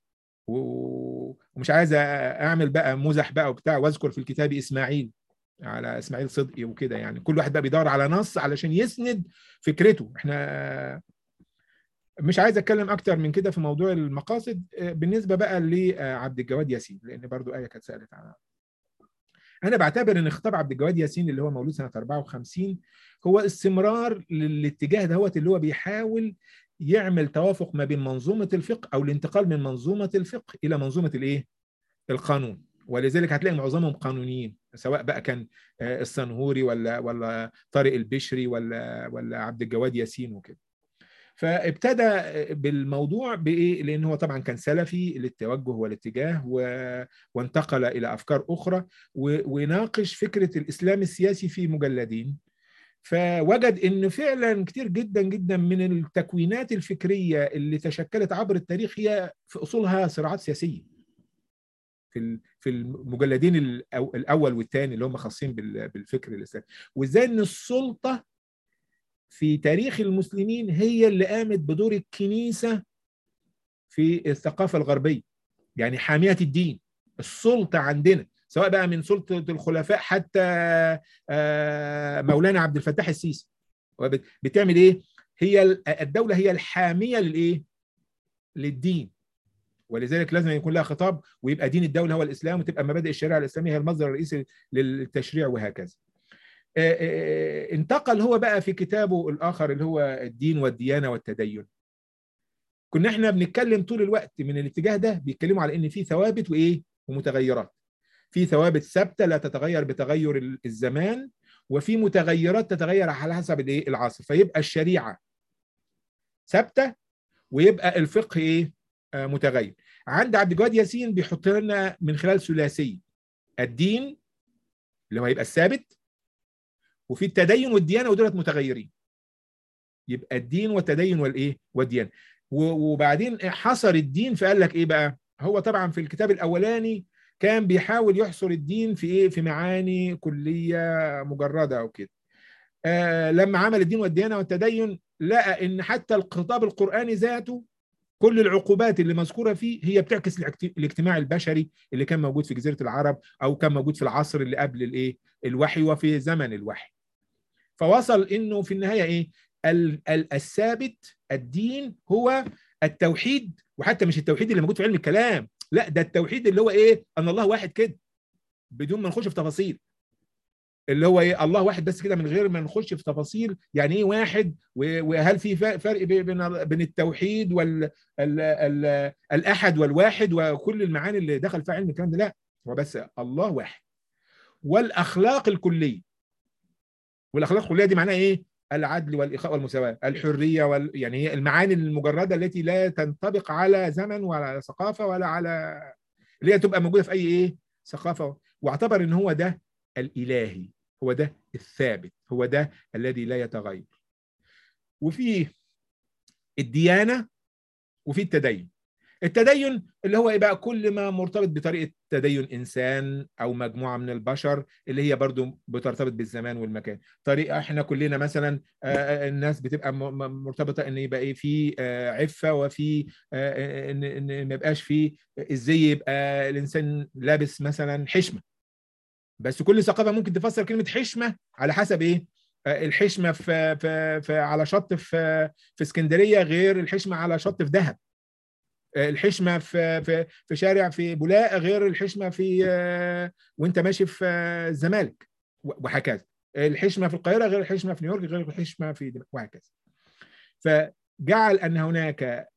Speaker 1: ومش عايز أعمل بقى مزح بقى وبتاع واذكر في الكتاب إسماعيل، على اسماعيل صدقي وكده، يعني كل واحد بقى بيدور على نص علشان يسند فكرته. احنا مش عايز اتكلم اكتر من كده في موضوع المقاصد. بالنسبه بقى لعبد الجواد ياسين، لان برضو آية كانت سألت عنها. انا بعتبر ان خطاب عبد الجواد ياسين اللي هو مولود سنه 54 هو استمرار للاتجاه دهوت، اللي هو بيحاول يعمل توافق ما بين منظومه الفقه او الانتقال من منظومه الفقه الى منظومه الايه؟ القانون. ولذلك هتلاقي معظمهم قانونيين، سواء بقى كان السنهوري ولا طارق البشري ولا عبد الجواد ياسين وكده. فابتدى بالموضوع بايه؟ لان هو طبعا كان سلفي للتوجه والاتجاه، وانتقل الى افكار اخرى، وناقش فكره الاسلام السياسي في مجلدين. فوجد ان فعلا كتير جدا جدا من التكوينات الفكريه اللي تشكلت عبر التاريخ هي في اصولها صراعات سياسيه. في المجلدين الاول والثاني اللي هم خاصين بالفكر الاسلامي، وازاي ان السلطه في تاريخ المسلمين هي اللي قامت بدور الكنيسه في الثقافه الغربيه، يعني حاميه الدين. السلطه عندنا سواء بقى من سلطه الخلفاء حتى مولانا عبد الفتاح السيسي، بتعمل ايه؟ هي الدوله هي الحاميه للايه؟ للدين. ولذلك لازم يكون لها خطاب، ويبقى دين الدولة هو الإسلام، وتبقى مبادئ الشريعة الإسلامية هي المصدر الرئيسي للتشريع، وهكذا. انتقل هو بقى في كتابه الآخر اللي هو الدين والديانة والتدين. كنا احنا بنتكلم طول الوقت من الاتجاه ده، بيتكلموا على ان في ثوابت وايه؟ ومتغيرات. في ثوابت ثابته لا تتغير بتغير الزمان، وفي متغيرات تتغير على حسب الايه العصر. فيبقى الشريعه ثابته ويبقى الفقه ايه متغير. عند عبد الجواد ياسين بيحط لنا من خلال ثلاثيه: الدين اللي هو هيبقى الثابت، وفي التدين والديانه، ودولت متغيرين. يبقى الدين والتدين والايه والديانه. وبعدين حصر الدين فقال لك ايه بقى؟ هو طبعا في الكتاب الاولاني كان بيحاول يحصر الدين في ايه؟ في معاني كليه مجرده او كده. لما عمل الدين والديانه والتدين لقى ان حتى الخطاب القراني ذاته كل العقوبات اللي مذكوره فيه هي بتعكس الاجتماع البشري اللي كان موجود في جزيره العرب، او كان موجود في العصر اللي قبل الايه الوحي وفي زمن الوحي. فوصل انه في النهايه ايه؟ الثابت الدين هو التوحيد، وحتى مش التوحيد اللي موجود في علم الكلام، لا ده التوحيد اللي هو ايه؟ ان الله واحد كده بدون ما نخش في تفاصيل، اللي هو ايه؟ الله واحد بس كده من غير ما نخش في تفاصيل يعني ايه واحد، وهل في فرق بين التوحيد الاحد والواحد وكل المعاني اللي دخل فيها علم الكلام ده؟ لا، هو بس الله واحد. والاخلاق الكليه، والاخلاق الكليه دي معناها ايه؟ العدل والاخاء والمساواه، الحريه يعني هي المعاني المجرده التي لا تنطبق على زمن ولا على ثقافه ولا على اللي هي تبقى موجوده في اي ايه ثقافه. واعتبر ان هو ده الالهي، هو ده الثابت، هو ده الذي لا يتغير. وفي الديانه وفي التدين. التدين اللي هو ايه بقى؟ كل ما مرتبط بطريقه تدين انسان او مجموعه من البشر، اللي هي برضو بترتبط بالزمان والمكان. طريقه احنا كلنا مثلا الناس بتبقى مرتبطه ان يبقى ايه؟ في عفه، وفي ان ما يبقاش في ازاي يبقى الانسان لابس مثلا حشمه. بس كل ثقافه ممكن تفسر كلمه حشمه على حسب ايه؟ الحشمه في على شط في اسكندريه غير الحشمه على شط في دهب. الحشمه في شارع في بولاق غير الحشمه في وانت ماشي في الزمالك، وهكذا. الحشمه في القاهره غير الحشمه في نيويورك غير الحشمه في دماغ، وهكذا. فجعل ان هناك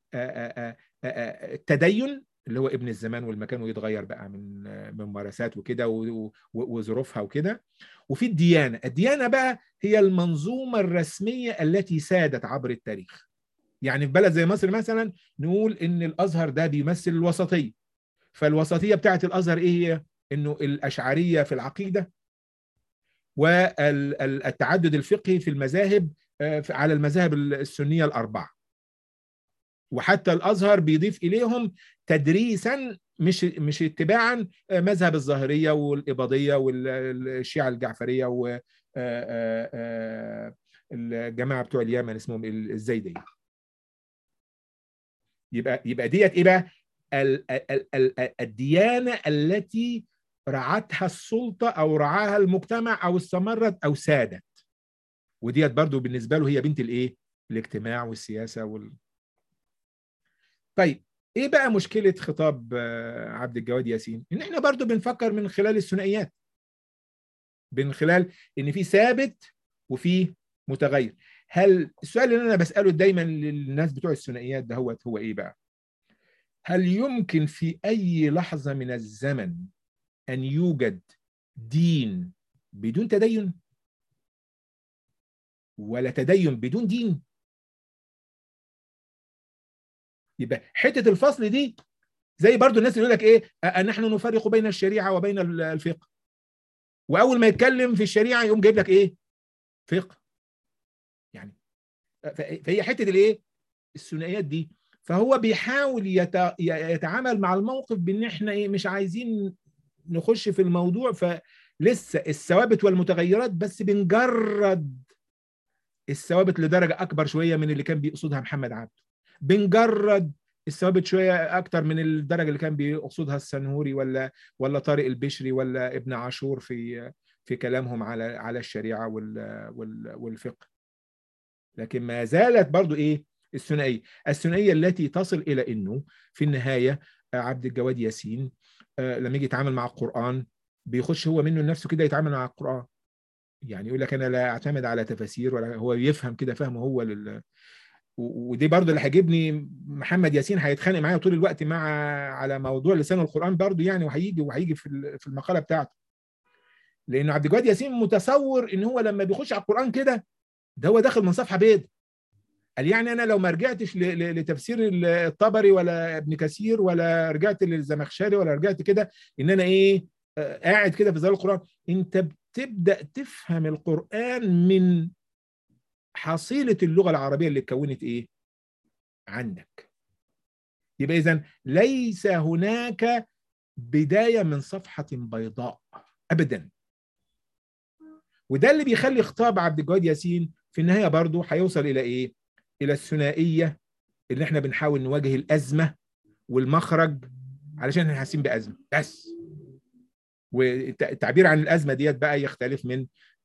Speaker 1: التدين اللي هو ابن الزمان والمكان، ويتغير بقى من ممارسات وكده وظروفها وكده. وفي الديانه. الديانه بقى هي المنظومه الرسميه التي سادت عبر التاريخ. يعني في بلد زي مصر مثلا نقول ان الازهر ده بيمثل الوسطيه. فالوسطيه بتاعت الازهر ايه هي؟ انه الاشعريه في العقيده، والتعدد الفقهي في المذاهب على المذاهب السنيه الاربعه. وحتى الازهر بيضيف اليهم تدريسا مش اتباعا مذهب الظاهريه والاباضيه والشيعه الجعفريه والجماعه بتوع اليمن اسمهم الزيديه. يبقى ديت ايه بقى؟ الديانه التي رعتها السلطه او رعاها المجتمع او استمرت او سادت. وديت برضو بالنسبه له هي بنت الايه؟ الاجتماع والسياسه طيب ايه بقى مشكله خطاب عبد الجواد ياسين؟ ان احنا برضو بنفكر من خلال الثنائيات، من خلال ان في ثابت وفي متغير. هل السؤال اللي انا بساله دايما للناس بتوع الثنائيات ده هو ايه بقى؟ هل يمكن في أي لحظة من الزمن أن يوجد دين بدون تدين؟ ولا تدين بدون دين؟ يبقى حتة الفصل دي زي برضو الناس اللي يقول لك إيه؟ نحن نفرق بين الشريعة وبين الفقه. وأول ما يتكلم في الشريعة يقوم جايب لك إيه؟ فقه. يعني فهي حتة الإيه؟ الثنائيات دي. فهو بيحاول يتعامل مع الموقف بان احنا ايه؟ مش عايزين نخش في الموضوع، فلسه الثوابت والمتغيرات بس بنجرد الثوابت لدرجه اكبر شويه من اللي كان بيقصدها محمد عبده، بنجرد الثوابت شويه اكتر من الدرجه اللي كان بيقصدها السنهوري ولا طارق البشري ولا ابن عاشور في كلامهم على الشريعه والفقه. لكن ما زالت برضو ايه؟ الثنائيه التي تصل الى انه في النهايه عبد الجواد ياسين لما يجي يتعامل مع القرآن بيخش هو منه لنفسه كده يتعامل مع القرآن. يعني يقول لك أنا لا أعتمد على تفاسير، ولا هو يفهم كده فهمه هو ودي برضو اللي هيجيبني محمد ياسين هيتخانق معايا طول الوقت على موضوع لسان القرآن برضو يعني، وهيجي في المقالة بتاعته. لأنه عبد الجواد ياسين متصور إن هو لما بيخش على القرآن كده ده هو داخل من صفحة بيض. قال يعني أنا لو ما رجعتش لتفسير الطبري ولا ابن كثير ولا رجعت للزمخشري ولا رجعت كده إن أنا إيه قاعد كده في ظل القرآن. أنت بتبدأ تفهم القرآن من حصيلة اللغة العربية اللي اتكونت إيه عندك. يبقى إذن ليس هناك بداية من صفحة بيضاء أبدا. وده اللي بيخلي خطاب عبد الجواد ياسين في النهاية برضو هيوصل إلى إيه؟ إلى الثنائية اللي احنا بنحاول نواجه الأزمة والمخرج علشان احنا حاسين بأزمة بس. والتعبير عن الأزمة ديت بقى يختلف من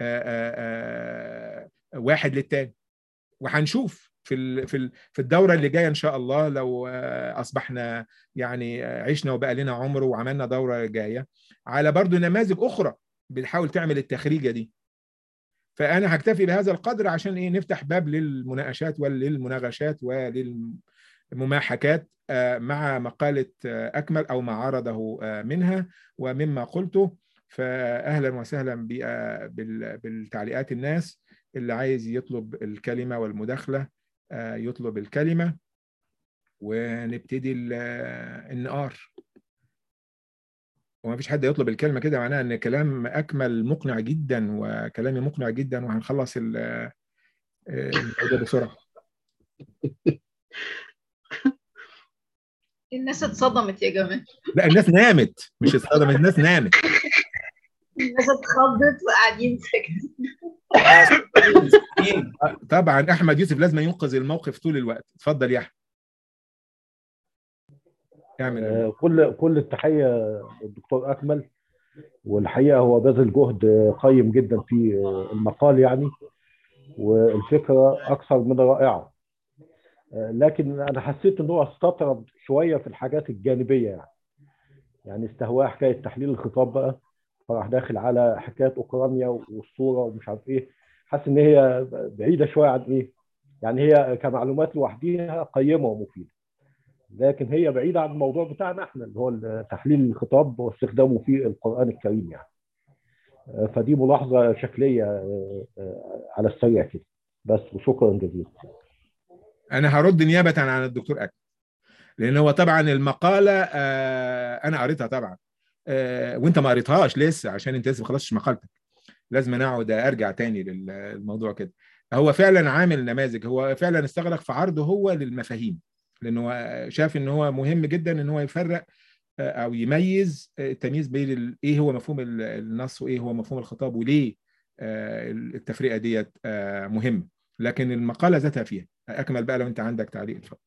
Speaker 1: واحد للتاني. وهنشوف في الدورة اللي جاية إن شاء الله لو أصبحنا يعني عشنا وبقى لنا عمر وعملنا دورة جاية على برضو نماذج أخرى بنحاول تعمل التخريجة دي. فأنا هكتفي بهذا القدر عشان إيه نفتح باب للمناقشات وللمناغشات وللمماحكات مع مقالة أكمل أو ما عرضه منها ومما قلته. فأهلا وسهلا بالتعليقات الناس اللي عايز يطلب الكلمة والمداخلة يطلب الكلمة ونبتدي النقار. وما فيش حد يطلب الكلمة كده معناها ان كلام أكمل مقنع جدا وكلامي مقنع جدا وهنخلص الموضوع بسرعة.
Speaker 4: الناس اتصدمت يا جماعة.
Speaker 1: لا الناس نامت مش اتصدمت، الناس نامت.
Speaker 4: الناس اتخضت وقاعدين ساكتين.
Speaker 1: طبعا أحمد يوسف لازم ينقذ الموقف طول الوقت. اتفضل يا أحمد.
Speaker 5: كل التحية للدكتور أكمل، والحقيقة هو بذل جهد قيم جدا في المقال يعني، والفكرة أكثر من رائعة. لكن أنا حسيت إن هو استطرد شوية في الحاجات الجانبية يعني استهواه حكاية تحليل الخطاب بقى، فراح داخل على حكاية أوكرانيا والصورة ومش عارف إيه. حاسس إن هي بعيدة شوية عن إيه يعني، هي كمعلومات لوحديها قيمة ومفيدة، لكن هي بعيدة عن الموضوع بتاعنا احنا اللي هو تحليل الخطاب واستخدامه في القرآن الكريم يعني. فدي ملاحظة شكلية على السريع كده بس، وشكرا جزيلا.
Speaker 1: أنا هرد نيابة عن الدكتور أكمل، لأن هو طبعا المقالة أنا قريتها طبعا وأنت ما قريتهاش لسه عشان أنت لسه ما خلصتش مقالتك. لازم أنا أقعد أرجع تاني للموضوع كده. هو فعلا عامل نماذج، هو فعلا استغرق في عرضه هو للمفاهيم، لأنه شاف إن هو مهم جدا إن هو يفرق أو يميز التمييز بين إيه هو مفهوم النص وإيه هو مفهوم الخطاب وليه التفرقة ديت مهمة. لكن المقالة ذاتها فيها. أكمل بقى لو أنت عندك تعليق اتفضل.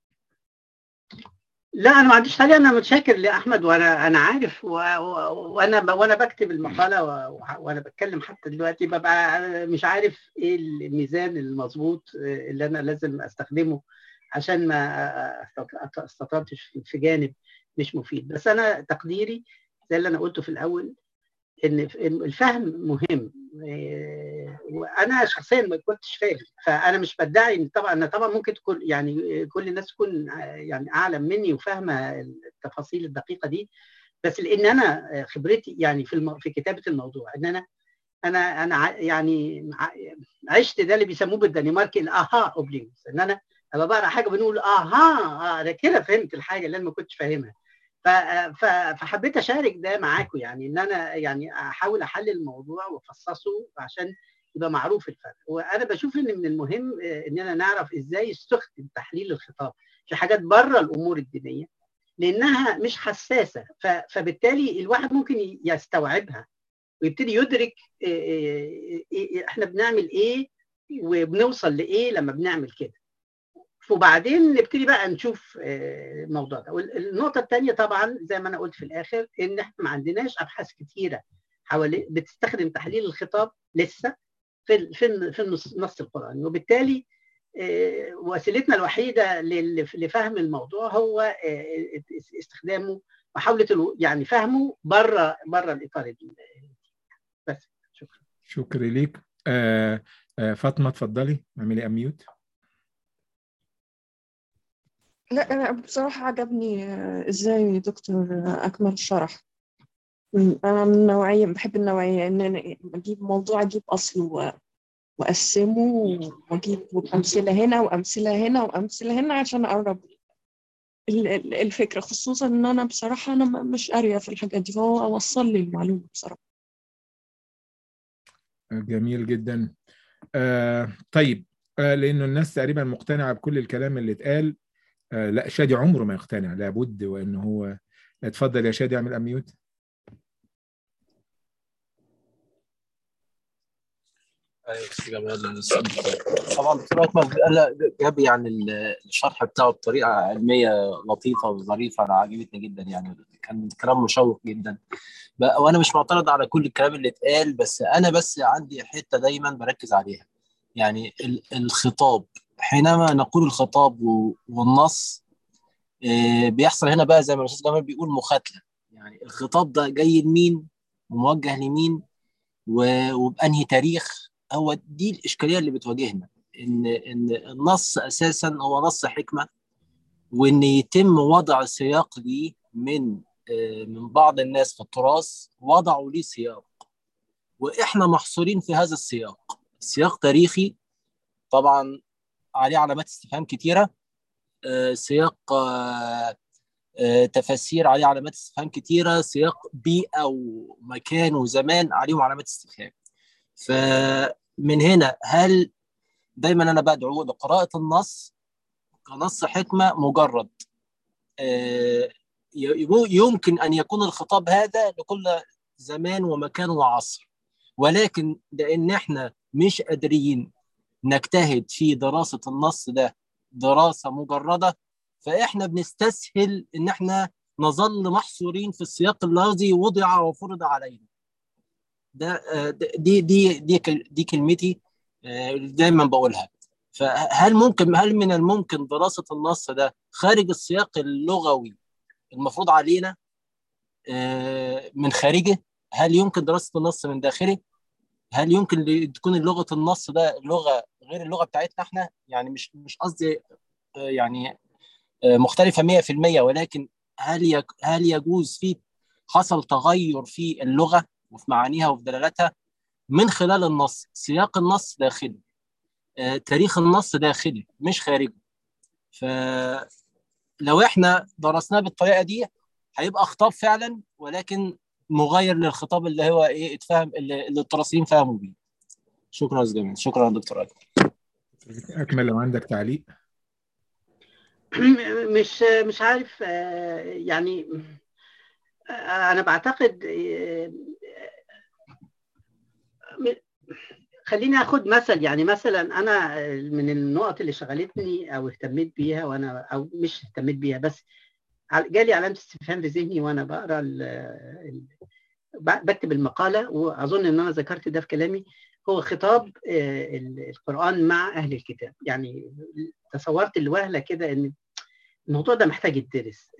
Speaker 2: لا انا ما عنديش تعليق، انا متشكر لاحمد، وانا عارف وانا بكتب المقاله وانا بتكلم حتى دلوقتي ببقى مش عارف ايه الميزان المظبوط اللي انا لازم استخدمه عشان ما استطردش في جانب مش مفيد. بس انا تقديري زي اللي انا قلته في الاول ان الفهم مهم، وانا شخصيا ما كنتش فاهم. فانا مش بدعي ان طبعا ممكن تكون يعني كل الناس تكون يعني اعلم مني وفاهمه التفاصيل الدقيقه دي، بس لان انا خبرتي يعني في كتابه الموضوع ان انا يعني عشت ده اللي بيسموه بالدنماركي الاها اوبلينجز، ان انا لما بقرا حاجه بنقول انا كده فهمت الحاجه اللي انا ما كنتش فاهمها. فحبيت اشارك ده معاكم، يعني ان انا يعني احاول احلل الموضوع وافصصه عشان يبقى معروف الفرق. وانا بشوف ان من المهم اننا نعرف ازاي يستخدم تحليل الخطاب في حاجات بره الامور الدينيه لانها مش حساسه، فبالتالي الواحد ممكن يستوعبها ويبتدي يدرك احنا بنعمل ايه وبنوصل لايه لما بنعمل كده. وبعدين نبتدي بقى نشوف الموضوع ده. والنقطة الثانية طبعا زي ما أنا قلت في الآخر إن إحنا ما عندناش أبحاث كتيرة حوالي بتستخدم تحليل الخطاب لسه في النص القرآني، وبالتالي وسيلتنا الوحيدة لفهم الموضوع هو استخدامه محاولة يعني فهمه بره الإطار بس.
Speaker 1: شكرا ليك. فاطمة اتفضلي اعملي اميوت.
Speaker 3: لا أنا بصراحة عجبني إزاي دكتور أكمل شرح. أنا من النوعية بحب النوعية إن أنا أجيب موضوع، أجيب أصله وأقسمه وأجيب أمثلة هنا وأمثلة هنا وأمثلة هنا عشان أقرب الفكرة، خصوصا إن أنا بصراحة أنا مش قارية في الحاجات دي، فهو وصل لي المعلومة بصراحة.
Speaker 1: جميل جدا. طيب، لأنه الناس تقريبا مقتنعة بكل الكلام اللي اتقال. لا، شادي عمره ما يقتنع، لابد وإن هو. اتفضل يا شادي، اعمل أميوت.
Speaker 6: طبعا دكتور اكمل جاب يعني الشرح بتاعه بطريقه علميه لطيفه وظريفه، انا عجبتني جدا يعني، كان كلام مشوق جدا. وانا مش معترض على كل الكلام اللي اتقال، بس انا عندي حته دايما بركز عليها، يعني الخطاب. حينما نقول الخطاب والنص، بيحصل هنا بقى زي ما الاستاذ جمال بيقول مخاتله. يعني الخطاب ده جاي لمين وموجه لمين وبأنهي تاريخ؟ هو دي الإشكالية اللي بتواجهنا، إن النص أساسا هو نص حكمة، وإن يتم وضع سياق ليه من بعض الناس في التراث، وضعوا ليه سياق، وإحنا محصورين في هذا السياق. سياق تاريخي طبعا عليه علامات استفهام كتيرة، سياق تفسير عليه علامات استفهام كتيرة، سياق بيئة ومكان وزمان عليهم علامات استفهام. فمن هنا هل دايما أنا بدعو لقراءة النص كنص حكمة مجرد؟ يمكن أن يكون الخطاب هذا لكل زمان ومكان وعصر، ولكن لأن احنا مش قادرين نجتهد في دراسة النص ده دراسة مجردة، فإحنا بنستسهل إن احنا نظل محصورين في السياق الذي وضع وفرض علينا. دي كلمتي دايما بقولها. فهل من الممكن دراسة النص ده خارج السياق اللغوي المفروض علينا من خارجه؟ هل يمكن دراسة النص من داخله؟ هل يمكن تكون لغة النص ده لغة غير اللغة بتاعتنا احنا؟ يعني مش قصدي يعني مختلفة 100%، ولكن هل يجوز في حصل تغير في اللغة وفي معانيها وفي دلالاتها من خلال النص؟ سياق النص داخلي، تاريخ النص داخلي مش خارجي. فلو احنا درسناه بالطريقة دي هيبقى خطاب فعلا، ولكن مغاير للخطاب اللي هو اتفهم، اللي التراثيين فهموا بيه. شكرا جزيلا. شكرا دكتور
Speaker 1: أكمل لو عندك تعليق.
Speaker 2: مش عارف، يعني أنا بعتقد خليني أخد مثل. يعني مثلا أنا من النقط اللي شغلتني أو اهتميت بيها، وأنا أو مش اهتميت بيها بس جالي علامة استفهام في ذهني وأنا بقرأ بكتب المقالة، وأظن إن أنا ذكرت ده في كلامي، هو خطاب القرآن مع أهل الكتاب. يعني تصورت الوهلة كده إن الموضوع ده محتاج يدرس،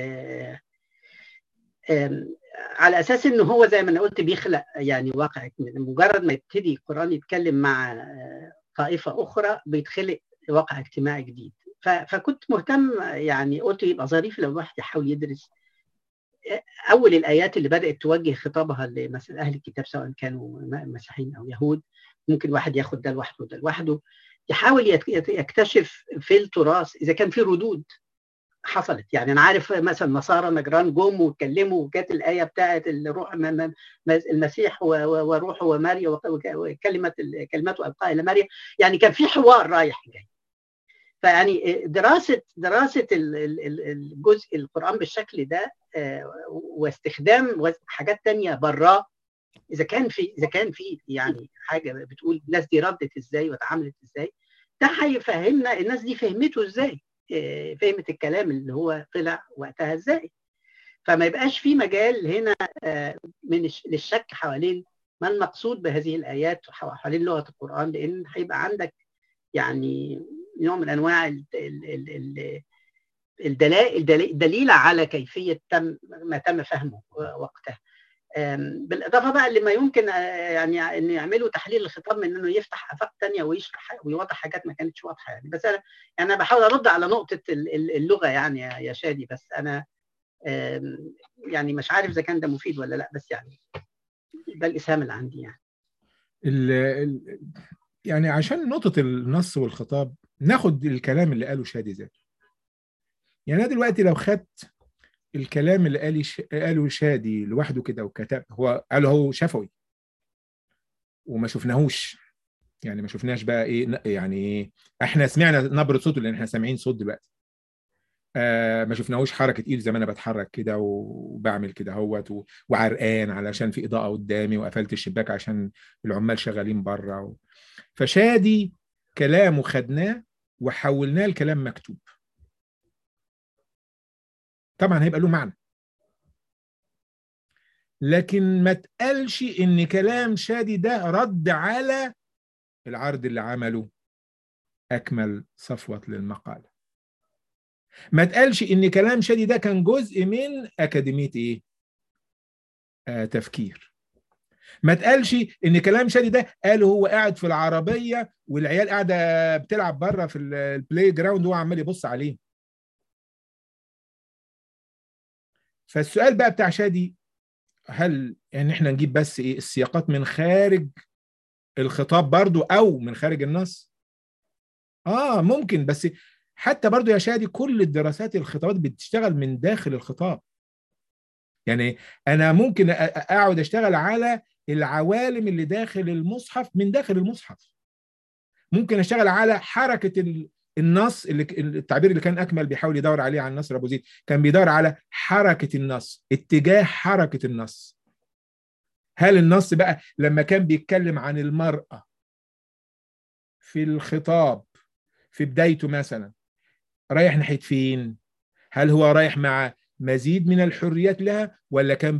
Speaker 2: على أساس إنه هو زي ما أنا قلت بيخلق يعني واقع. مجرد ما يبتدي القرآن يتكلم مع طائفة أخرى بيتخلق واقع اجتماعي جديد. فكنت مهتم، يعني قلت يبقى ظريف لو الواحد يحاول يدرس أول الآيات اللي بدأت توجه خطابها لمثلا أهل الكتاب، سواء كانوا مسيحيين أو يهود. ممكن واحد ياخد ده لوحده وده لوحده، يحاول يكتشف في التراث إذا كان في ردود حصلت. يعني أنا عارف مثلا نصارى نجران جم واتكلموا، وكانت الآية بتاعت الروح المسيح وروحه وماريا كلمته ألقاها إلى مريم، يعني كان في حوار رايح جاي. فيعني دراسة الجزء القرآن بالشكل ده، واستخدام حاجات تانية براه، إذا كان في يعني حاجة بتقول الناس دي ردت إزاي وتعاملت إزاي، ده هيفهمنا الناس دي فهمته إزاي، فهمت الكلام اللي هو طلع وقتها إزاي. فما يبقاش في مجال هنا للشك حوالين ما المقصود بهذه الآيات حوالين لغة القرآن، لأن هيبقى عندك يعني نوع من أنواع الدليل على كيفية ما تم فهمه وقتها. بالاضافه بقى لما يمكن يعني انه يعملوا تحليل الخطاب من انه يفتح افاق ثانيه ويشرح ويوضح حاجات ما كانتش واضحه يعني. بس انا بحاول ارد على نقطه اللغه يعني يا شادي، بس انا يعني مش عارف اذا كان ده مفيد ولا لا، بس يعني ده الاسهام اللي عندي يعني.
Speaker 1: يعني عشان نقطه النص والخطاب ناخد الكلام اللي قاله شادي ذاته. يعني انا دلوقتي لو خدت الكلام اللي قاله شادي لوحده كده وكتب، هو قاله هو شفوي وما شفناهوش، يعني ما شفناش بقى ايه يعني ايه، احنا سمعنا نبرة صوته لان احنا سامعين صوت دلوقتي، ما شفناهوش حركة ايد زي ما انا بتحرك كده وبعمل كده اهوت وعرقان علشان في اضاءة قدامي وقفلت الشباك عشان العمال شغالين بره فشادي كلامه خدناه وحولناه لكلام مكتوب، طبعا هيبقى له معنى، لكن ما تقالش ان كلام شادي ده رد على العرض اللي عمله اكمل صفوت للمقالة. ما تقالش ان كلام شادي ده كان جزء من اكاديمية ايه؟ تفكير. ما تقالش ان كلام شادي ده قاله هو قاعد في العربية والعيال قاعدة بتلعب بره في البلاي جراوند وهو عمال يبص عليه. فالسؤال بقى بتاع شادي، هل يعني احنا نجيب بس ايه السياقات من خارج الخطاب برضو او من خارج النص؟ ممكن، بس حتى برضو يا شادي كل الدراسات الخطابات بتشتغل من داخل الخطاب. يعني انا ممكن اقعد اشتغل على العوالم اللي داخل المصحف من داخل المصحف، ممكن اشتغل على حركة النص، اللي التعبير اللي كان اكمل بيحاول يدور عليه عن نصر ابو زيد كان بيدور على حركة النص، اتجاه حركة النص. هل النص بقى لما كان بيتكلم عن المرأة في الخطاب في بدايته مثلا رايح ناحية فين؟ هل هو رايح مع مزيد من الحريات لها ولا كان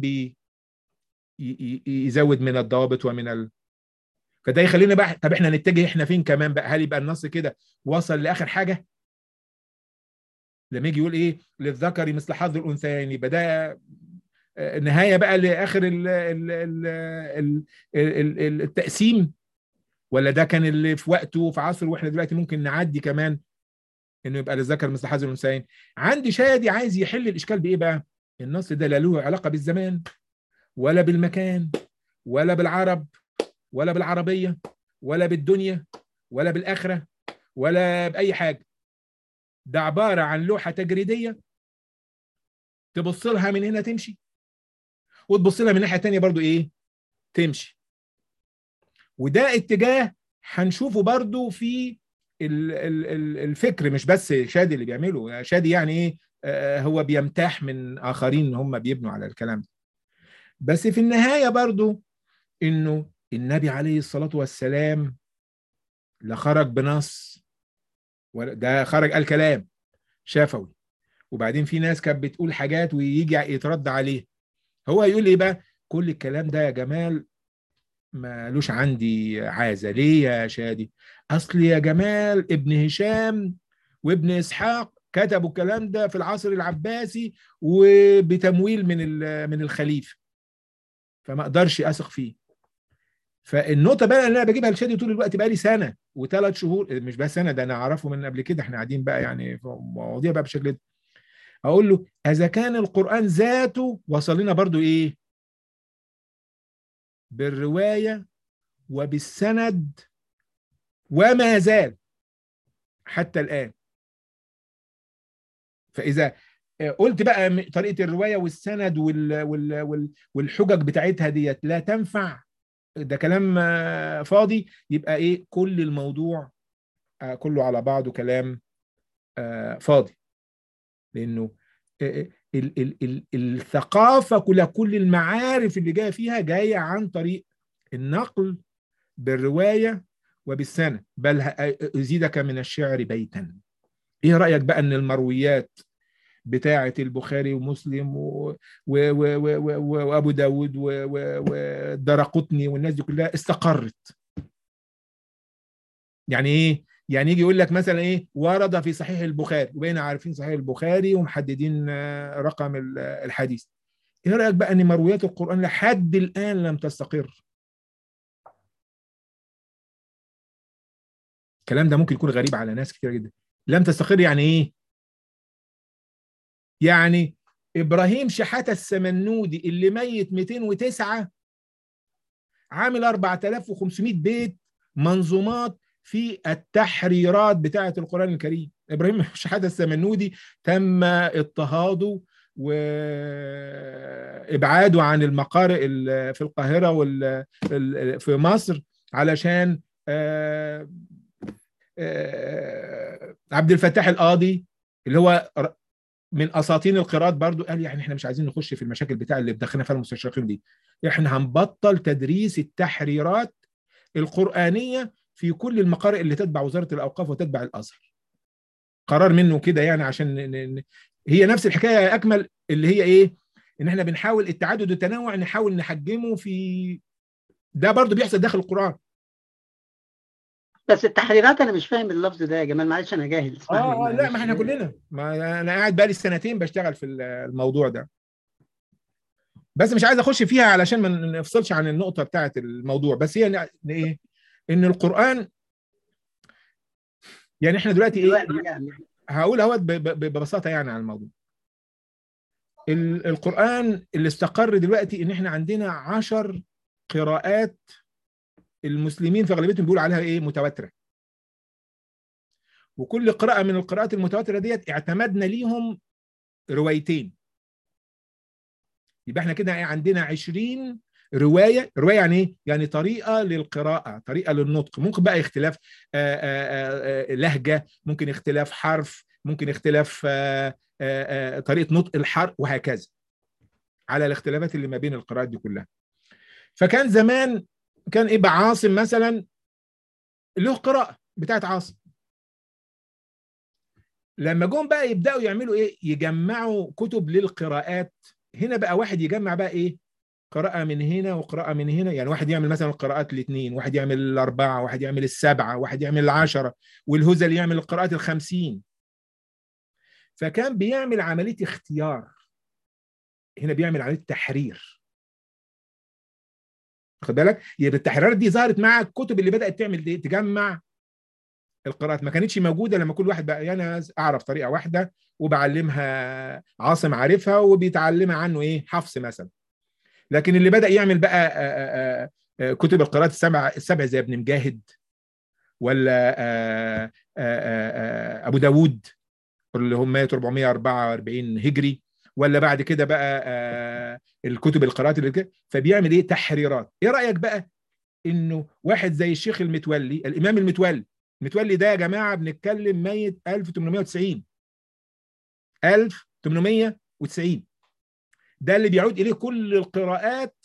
Speaker 1: يزود من الضوابط فده يخلينا بقى طب احنا نتجه احنا فين كمان بقى؟ هل يبقى النص كده وصل لاخر حاجة لما يجي يقول ايه للذكر مثل حظ الانثيين، يبقى ده نهاية بقى لاخر التقسيم، ولا ده كان اللي في وقته وفي عصره واحنا دلوقتي ممكن نعدي كمان انه يبقى للذكر مثل حظ الانثيين؟ عندي شادي عايز يحل الاشكال بايه بقى؟ النص ده لا له علاقه بالزمان ولا بالمكان ولا بالعرب ولا بالعربيه ولا بالدنيا ولا بالاخره ولا باي حاجه، ده عباره عن لوحه تجريديه تبص لها من هنا تمشي وتبص لها من ناحيه ثانيه برضو ايه تمشي. وده اتجاه هنشوفه برضو في الفكر، مش بس شادي اللي بيعمله، شادي يعني ايه هو بيمتاح من اخرين هم بيبنوا على الكلام ده، بس في النهايه برضو انه النبي عليه الصلاه والسلام لا خرج بنص ده خرج قال كلام شفوي، وبعدين في ناس كانت بتقول حاجات ويجي يترد عليه، هو يقول ايه بقى؟ كل الكلام ده يا جمال مالوش عندي عازة. ليه يا شادي؟ أصل يا جمال ابن هشام وابن إسحاق كتبوا الكلام ده في العصر العباسي وبتمويل من الخليفة، فما أقدرش أثق فيه. فالنقطة بقى اللي أنا بجيبها لشادي طول الوقت بقى لي سنة و3 شهور، مش بس سنة، ده أنا أعرفه من قبل كده، إحنا قاعدين بقى يعني في مواضيع بقى بشكل ده. أقول له إذا كان القرآن ذاته وصل لنا برضو إيه؟ بالرواية وبالسند وما زال حتى الآن. فإذا قلت بقى طريقة الرواية والسند والحجج بتاعتها ديت لا تنفع، ده كلام فاضي، يبقى إيه كل الموضوع كله على بعضه كلام فاضي، لأنه الثقافة كل المعارف اللي جاية فيها جاية عن طريق النقل بالرواية وبالسند. بل أزيدك من الشعر بيتا. ايه رأيك بقى ان المرويات بتاعة البخاري ومسلم وابو داود والدرقطني والناس دي كلها استقرت؟ يعني ايه؟ يعني يجي يقول لك مثلا ايه ورد في صحيح البخاري، وبقينا عارفين صحيح البخاري ومحددين رقم الحديث، ايه رايك بقى ان مرويات القران لحد الان لم تستقر؟ الكلام ده ممكن يكون غريب على ناس كتير جدا. لم تستقر يعني ايه؟ يعني ابراهيم شحاته السمنودي اللي ميت 209 عامل 4500 بيت منظومات في التحريرات بتاعه القران الكريم. ابراهيم شحاته السمنودي تم اضطهاده وابعاده عن المقارئ في القاهره في مصر علشان عبد الفتاح القاضي اللي هو من اساطين القراءات برضو قال يعني احنا مش عايزين نخش في المشاكل بتاع اللي بدخلنا فيها المستشرقين دي، احنا هنبطل تدريس التحريرات القرآنية في كل المقارئ اللي تتبع وزارة الأوقاف وتتبع الأزهر. قرار منه كده يعني عشان هي نفس الحكاية يا أكمل اللي هي إيه؟ إن إحنا بنحاول التعدد والتنوع نحاول نحجمه في ده برضو بيحصل داخل القرآن.
Speaker 2: بس التحريرات انا مش فاهم اللفظ ده يا جمال، معلش انا جاهل.
Speaker 1: لا ما احنا كلنا، ما انا قاعد بقالي سنتين بشتغل في الموضوع ده، بس مش عايز اخش فيها علشان ما نفصلش عن النقطه بتاعه الموضوع. بس هي ايه؟ ان القران يعني احنا دلوقتي ايه
Speaker 2: يعني
Speaker 1: هقول اهوت ببساطه يعني عن الموضوع. القران اللي استقر دلوقتي ان احنا عندنا 10 قراءات المسلمين في اغلبيتهم بيقولوا عليها ايه؟ متواتره. وكل قراءه من القراءات المتواتره ديت اعتمدنا ليهم روايتين. يبقى احنا كده عندنا 20 روايه. روايه يعني ايه؟ يعني طريقه للقراءه، طريقه للنطق. ممكن بقى اختلاف لهجه، ممكن اختلاف حرف، ممكن اختلاف طريقه نطق الحرف، وهكذا على الاختلافات اللي ما بين القراءات دي كلها. فكان زمان كان ايه؟ عاصم مثلا له قراءه بتاعت عاصم. لما جم بقى يبداوا يعملوا ايه؟ يجمعوا كتب للقراءات. هنا بقى واحد يجمع بقى ايه؟ قراءة من هنا وقراءة من هنا. يعني واحد يعمل مثلا القراءات الاثنين، واحد يعمل الأربعة، واحد يعمل السبعة، واحد يعمل العشرة، والهزلي يعمل القراءات 50. فكان بيعمل عملية اختيار، هنا بيعمل عملية تحرير. خد بالك؟ يبقى التحريرات دي ظهرت مع الكتب اللي بدأت تعمل دي، تجمع القراءات. ما كانتش موجودة لما كل واحد بقى أنا أعرف طريقة واحدة وبعلمها عاصم عارفها وبيتعلمها عنه إيه؟ حفص مثلا. لكن اللي بدأ يعمل بقى كتب القراءات السبع زي ابن مجاهد، ولا أبو داود اللي هم 444 هجري، ولا بعد كده بقى الكتب القراءات اللي كده. فبيعمل ايه؟ تحريرات. ايه رأيك بقى انه واحد زي الشيخ المتولي، الامام المتولي ده يا جماعة بنتكلم ميت 1890 1890. ده اللي بيعود اليه كل القراءات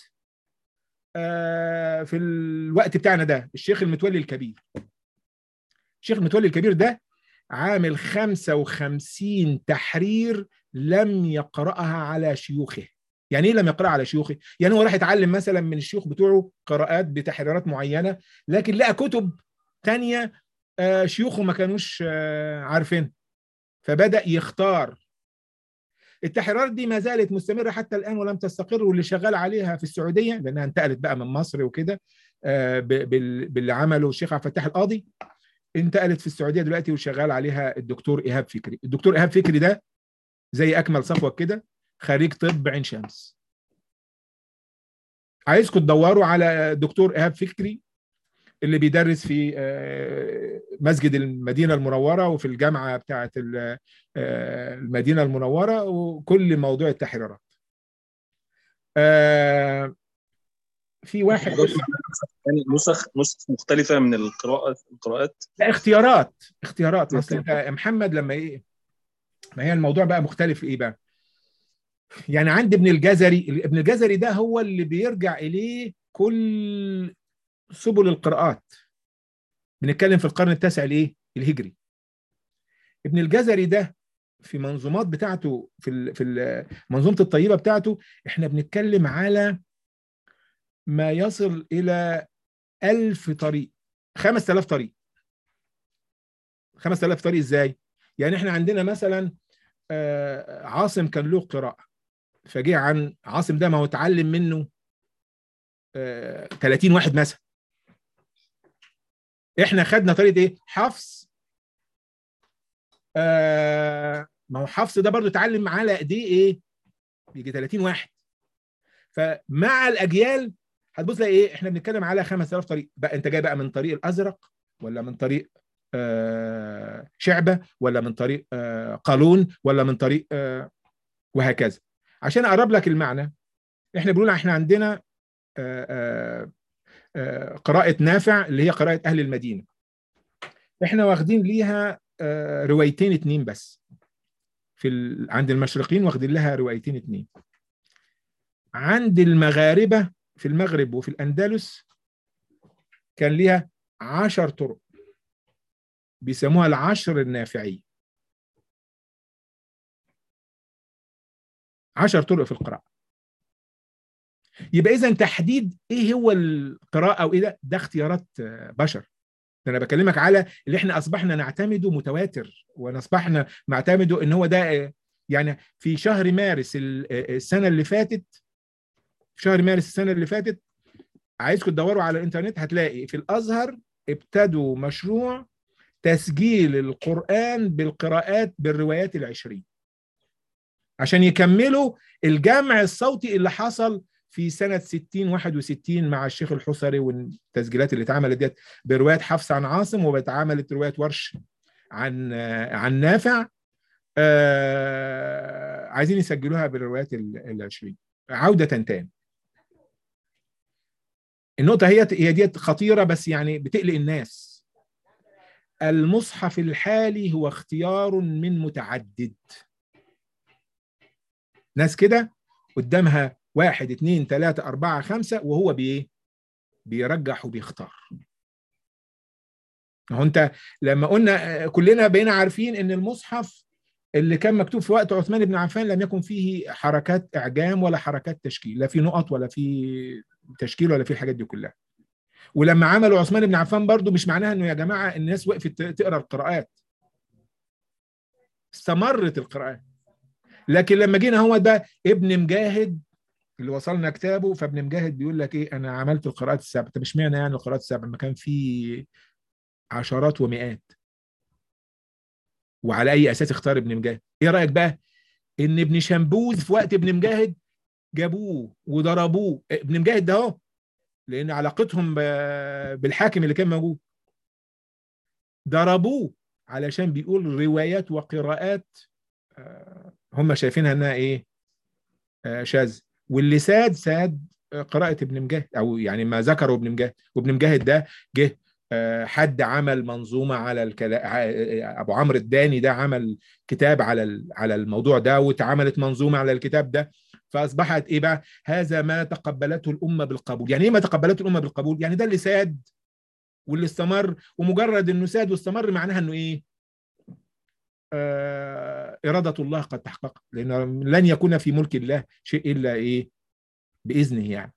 Speaker 1: في الوقت بتاعنا ده. الشيخ المتولي الكبير، الشيخ المتولي الكبير ده عامل 55 تحرير لم يقرأها على شيوخه. يعني ايه لم يقرأها على شيوخه؟ يعني هو راح يتعلم مثلا من الشيوخ بتوعه قراءات بتحريرات معينة، لكن لقى كتب تانية شيوخه ما كانوش عارفين، فبدأ يختار. التحريرات دي ما زالت مستمرة حتى الآن ولم تستقر، واللي شغال عليها في السعودية لأنها انتقلت بقى من مصر وكده باللي عمله الشيخ عبد الفتاح القاضي. انتقلت في السعودية دلوقتي وشغال عليها الدكتور إيهاب فكري. الدكتور إيهاب فكري ده زي أكمل صفوة كده، خريج طب عين شمس. عايزكم تدوروا على الدكتور إيهاب فكري اللي بيدرس في مسجد المدينة المنورة وفي الجامعة بتاعة المدينة المنورة، وكل موضوع التحريرات. في واحد
Speaker 7: يعني نسخ مختلفة من القراءات.
Speaker 1: لا، اختيارات. اصل انت يا محمد لما ايه، ما هي الموضوع بقى مختلف ايه بقى. يعني عند ابن الجزري ده هو اللي بيرجع اليه كل سبل القراءات. بنتكلم في القرن التاسع الايه؟ الهجري. ابن الجزري ده في منظومات بتاعته في منظومة الطيبة بتاعته احنا بنتكلم على ما يصل إلى 1000 طريق، 5000 طريق. 5000 طريق ازاي؟ يعني احنا عندنا مثلا عاصم كان له قراءة، فجه عن عاصم ده، ما هو اتعلم منه 30 واحد مثلا. احنا خدنا طريقه ايه؟ حفص. ما هو حفص ده برضو اتعلم على ايديه ايه؟ يجي 30 واحد. فمع الاجيال هتبص تلاقي ايه؟ احنا بنتكلم على 5000 طريق. بقى انت جاي بقى من طريق الازرق، ولا من طريق شعبه، ولا من طريق قالون، ولا من طريق وهكذا. عشان اقرب لك المعنى، احنا بنقول احنا عندنا قراءة نافع اللي هي قراءة أهل المدينة. احنا واخدين ليها روايتين 2 بس. عند المشرقين واخدين لها روايتين 2. عند المغاربة في المغرب وفي الأندلس كان ليها 10 طرق، بيسموها العشر النافعي. 10 طرق في القراءة. يبقى إذا تحديد إيه هو القراءة أو إيه ده اختيارات بشر. أنا بكلمك على اللي إحنا أصبحنا نعتمده متواتر، ونصبحنا نعتمده إن هو ده. يعني في شهر مارس السنة اللي فاتت، عايزكم تدوروا على الإنترنت، هتلاقي في الأزهر ابتدوا مشروع تسجيل القرآن بالقراءات بالروايات 20 عشان يكملوا الجمع الصوتي اللي حصل في سنة 60-61 مع الشيخ الحصري، والتسجيلات اللي اتعملت ديت بروايات حفص عن عاصم، واتعملت روايات ورش عن نافع. عايزين يسجلوها بالروايات 20 عودة تاني. النقطة هي ديت خطيرة، بس يعني بتقلق الناس. المصحف الحالي هو اختيار من متعدد. ناس كده قدامها 1 2 3 4 5 وهو بيرجح وبيختار. هو انت لما قلنا كلنا بقينا عارفين ان المصحف اللي كان مكتوب في وقت عثمان بن عفان لم يكن فيه حركات اعجام ولا حركات تشكيل، لا في نقط ولا في تشكيل ولا في الحاجات دي كلها. ولما عملوا عثمان بن عفان برضو مش معناها انه يا جماعه الناس وقفت تقرا القراءات، استمرت القراءات. لكن لما جينا هو ده ابن مجاهد اللي وصلنا كتابه، فابن مجاهد بيقول لك ايه؟ انا عملت القراءات السبع. طب اشمعنى يعني القراءات السبع ما كان في عشرات ومئات؟ وعلى اي اساس اختار ابن مجاهد؟ ايه رايك بقى ان ابن شمبوز في وقت ابن مجاهد جابوه وضربوه؟ ابن مجاهد ده اهو، لان علاقتهم بالحاكم اللي كان موجود، ضربوه علشان بيقول روايات وقراءات هم شايفينها انها ايه؟ شاذ. واللي ساد قراءة ابن مجاهد، او يعني ما ذكروا ابن مجاهد. وابن مجاهد ده جه حد عمل منظومة على ابو عمرو الداني ده عمل كتاب على الموضوع ده، واتعملت منظومة على الكتاب ده. فاصبحت ايه بقى؟ هذا ما تقبلته الامة بالقبول. يعني ايه ما تقبلته الامة بالقبول؟ يعني ده اللي ساد واللي استمر، ومجرد انه ساد واستمر معناها انه ايه؟ إرادة الله قد تحقق، لأن لن يكون في ملك الله شيء إلا إيه؟ بإذنه يعني.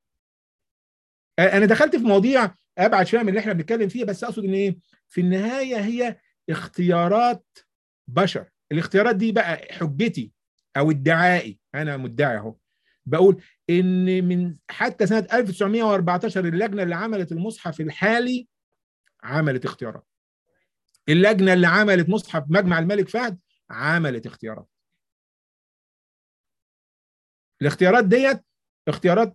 Speaker 1: أنا دخلت في مواضيع أبعد شوية من اللي إحنا بنتكلم فيها، بس أقصد إن إيه؟ في النهاية هي اختيارات بشر. الاختيارات دي بقى حجتي أو ادعائي، أنا مدعي أهو، بقول إن من حتى سنة 1914 اللجنة اللي عملت المصحف الحالي عملت اختيارات. اللجنة اللي عملت مصحف مجمع الملك فهد عملت اختيارات. الاختيارات ديت اختيارات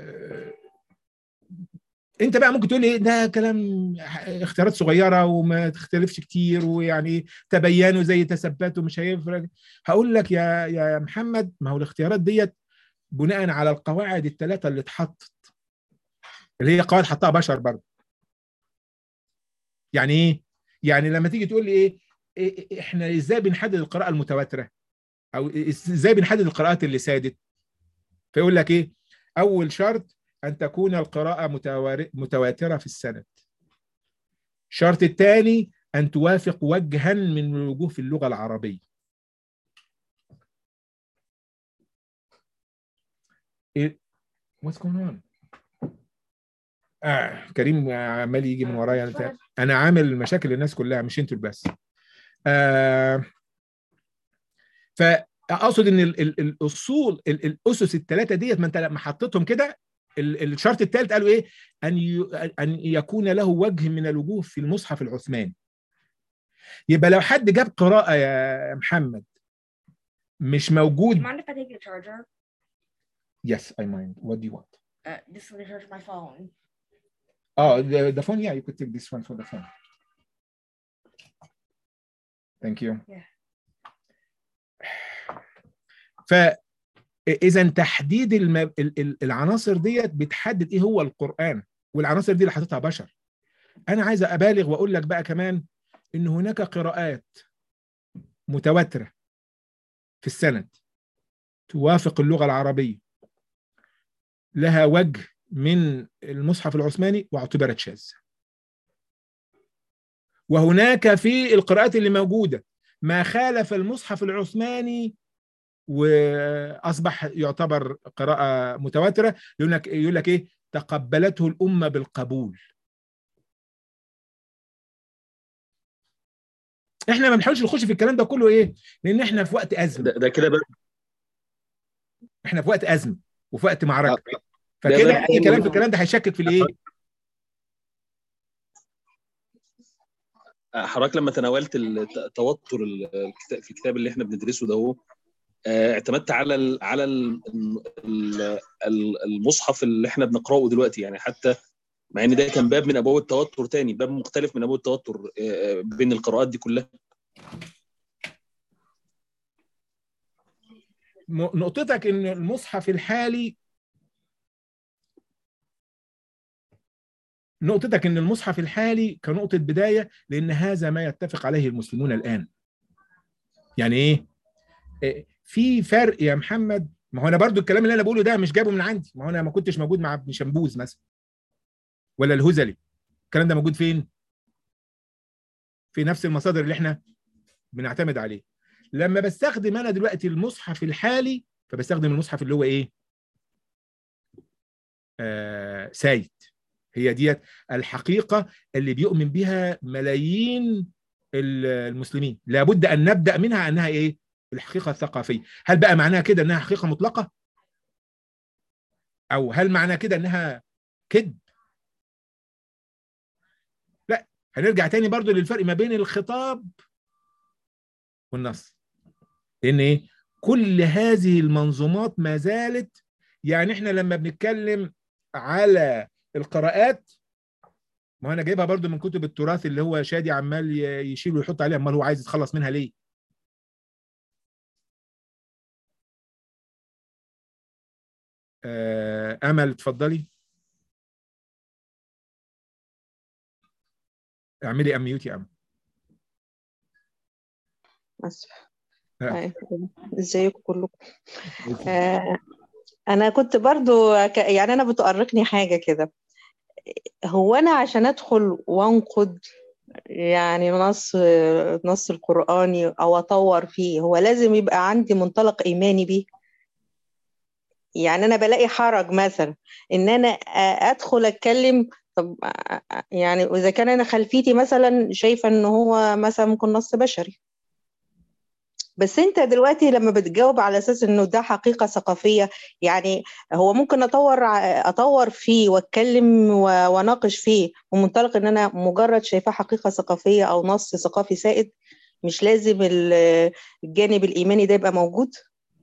Speaker 1: انت بقى ممكن تقول ايه ده كلام، اختيارات صغيره وما تختلفش كتير، ويعني تبينوا زي تثبتوا مش هيفرق. هقول لك يا محمد، ما هو الاختيارات ديت بناء على القواعد ال3 اللي اتحطت، اللي هي قواعد حطها بشر برضه. يعني ايه؟ يعني لما تيجي تقول لي إيه احنا ازاي بنحدد القراءه المتواتره، او ازاي بنحدد القراءات اللي سادت؟ فيقول لك ايه؟ اول شرط ان تكون القراءه متواتره في السند. الشرط الثاني ان توافق وجها من الوجوه في اللغه العربيه. ايه what's going on؟ كريم عمال يجي من ورايا. انا عامل مشاكل للناس كلها مش انتوا بس. اقصد ان الاصول الاسس الثلاثه ديت، ما انت لما حطيتهم كده الشرط الثالث قالوا ايه؟ ان يكون له وجه من الوجوه في المصحف العثماني. يبقى لو حد جاب قراءه يا محمد مش موجود.
Speaker 8: Do you mind if I take your charger?
Speaker 1: Yes, I mind. What do you want?
Speaker 8: This is to charge my phone.
Speaker 1: Oh, the phone. Yeah, you could take this one for the phone. Thank you.
Speaker 8: Yeah.
Speaker 1: فإذا تحديد العناصر ديت بتحدد إيه هو القرآن، والعناصر دي اللي حاططها بشر. أنا عايز أبالغ وأقول لك بقى كمان إن هناك قراءات متواترة في السند توافق اللغة العربية لها وجه من المصحف العثماني واعتبرت شاذة. وهناك في القراءات اللي موجودة ما خالف المصحف العثماني واصبح يعتبر قراءه متواتره. يقول لك ايه؟ تقبلته الامه بالقبول. احنا ما بنحاولش نخش في الكلام ده كله، ايه؟ لان احنا في وقت ازمه.
Speaker 7: ده كده بقى،
Speaker 1: احنا في وقت ازمه وفي وقت معركه، فكده اي كلام في الكلام ده هيشكك في الايه؟
Speaker 7: حضرتك لما تناولت التوتر في الكتاب اللي احنا بندرسه ده، هو اعتمدت على المصحف اللي احنا بنقراه دلوقتي، يعني حتى مع ان ده كان باب من ابواب التوتر تاني، باب مختلف من ابواب التوتر بين القراءات دي كلها.
Speaker 1: نقطتك ان المصحف الحالي، كنقطة بداية، لأن هذا ما يتفق عليه المسلمون الآن. يعني إيه؟ في فرق يا محمد. ما هو أنا برضو الكلام اللي أنا بقوله ده مش جابه من عندي، ما هو أنا ما كنتش موجود مع ابن شمبوز مثلا ولا الهزلي. الكلام ده موجود فين؟ في نفس المصادر اللي إحنا بنعتمد عليه. لما بستخدم أنا دلوقتي المصحف الحالي، فبستخدم المصحف اللي هو إيه؟ سايد. هي ديت الحقيقة اللي بيؤمن بها ملايين المسلمين. لابد أن نبدأ منها أنها إيه؟ الحقيقة الثقافية. هل بقى معناها كده أنها حقيقة مطلقة؟ أو هل معناها كده أنها كذب؟ لا، هنرجع تاني برضو للفرق ما بين الخطاب والنص. لأن إيه؟ كل هذه المنظومات ما زالت، يعني إحنا لما بنتكلم على القراءات، ما انا جايبها برضو من كتب التراث اللي هو شادي عمال يشيل ويحط عليها، امال هو عايز يتخلص منها ليه؟ امل اتفضلي، اعملي اميوت يا امل.
Speaker 3: اسف. ازيكم كلكم؟ انا كنت برضو يعني انا بتؤرقني حاجه كده. هو أنا عشان أدخل وأنقد يعني نص القرآني أو أطور فيه، هو لازم يبقى عندي منطلق إيماني بيه؟ يعني أنا بلاقي حرج مثلا إن أنا أدخل أتكلم، طب يعني إذا كان أنا خلفيتي مثلا شايفة إن هو مثلا ممكن نص بشري، بس انت دلوقتي لما بتجاوب على اساس انه ده حقيقة ثقافية، يعني هو ممكن اطور فيه واتكلم وناقش فيه ومنطلق ان انا مجرد شايفاه حقيقة ثقافية او نص ثقافي سائد، مش لازم الجانب الايماني ده يبقى موجود.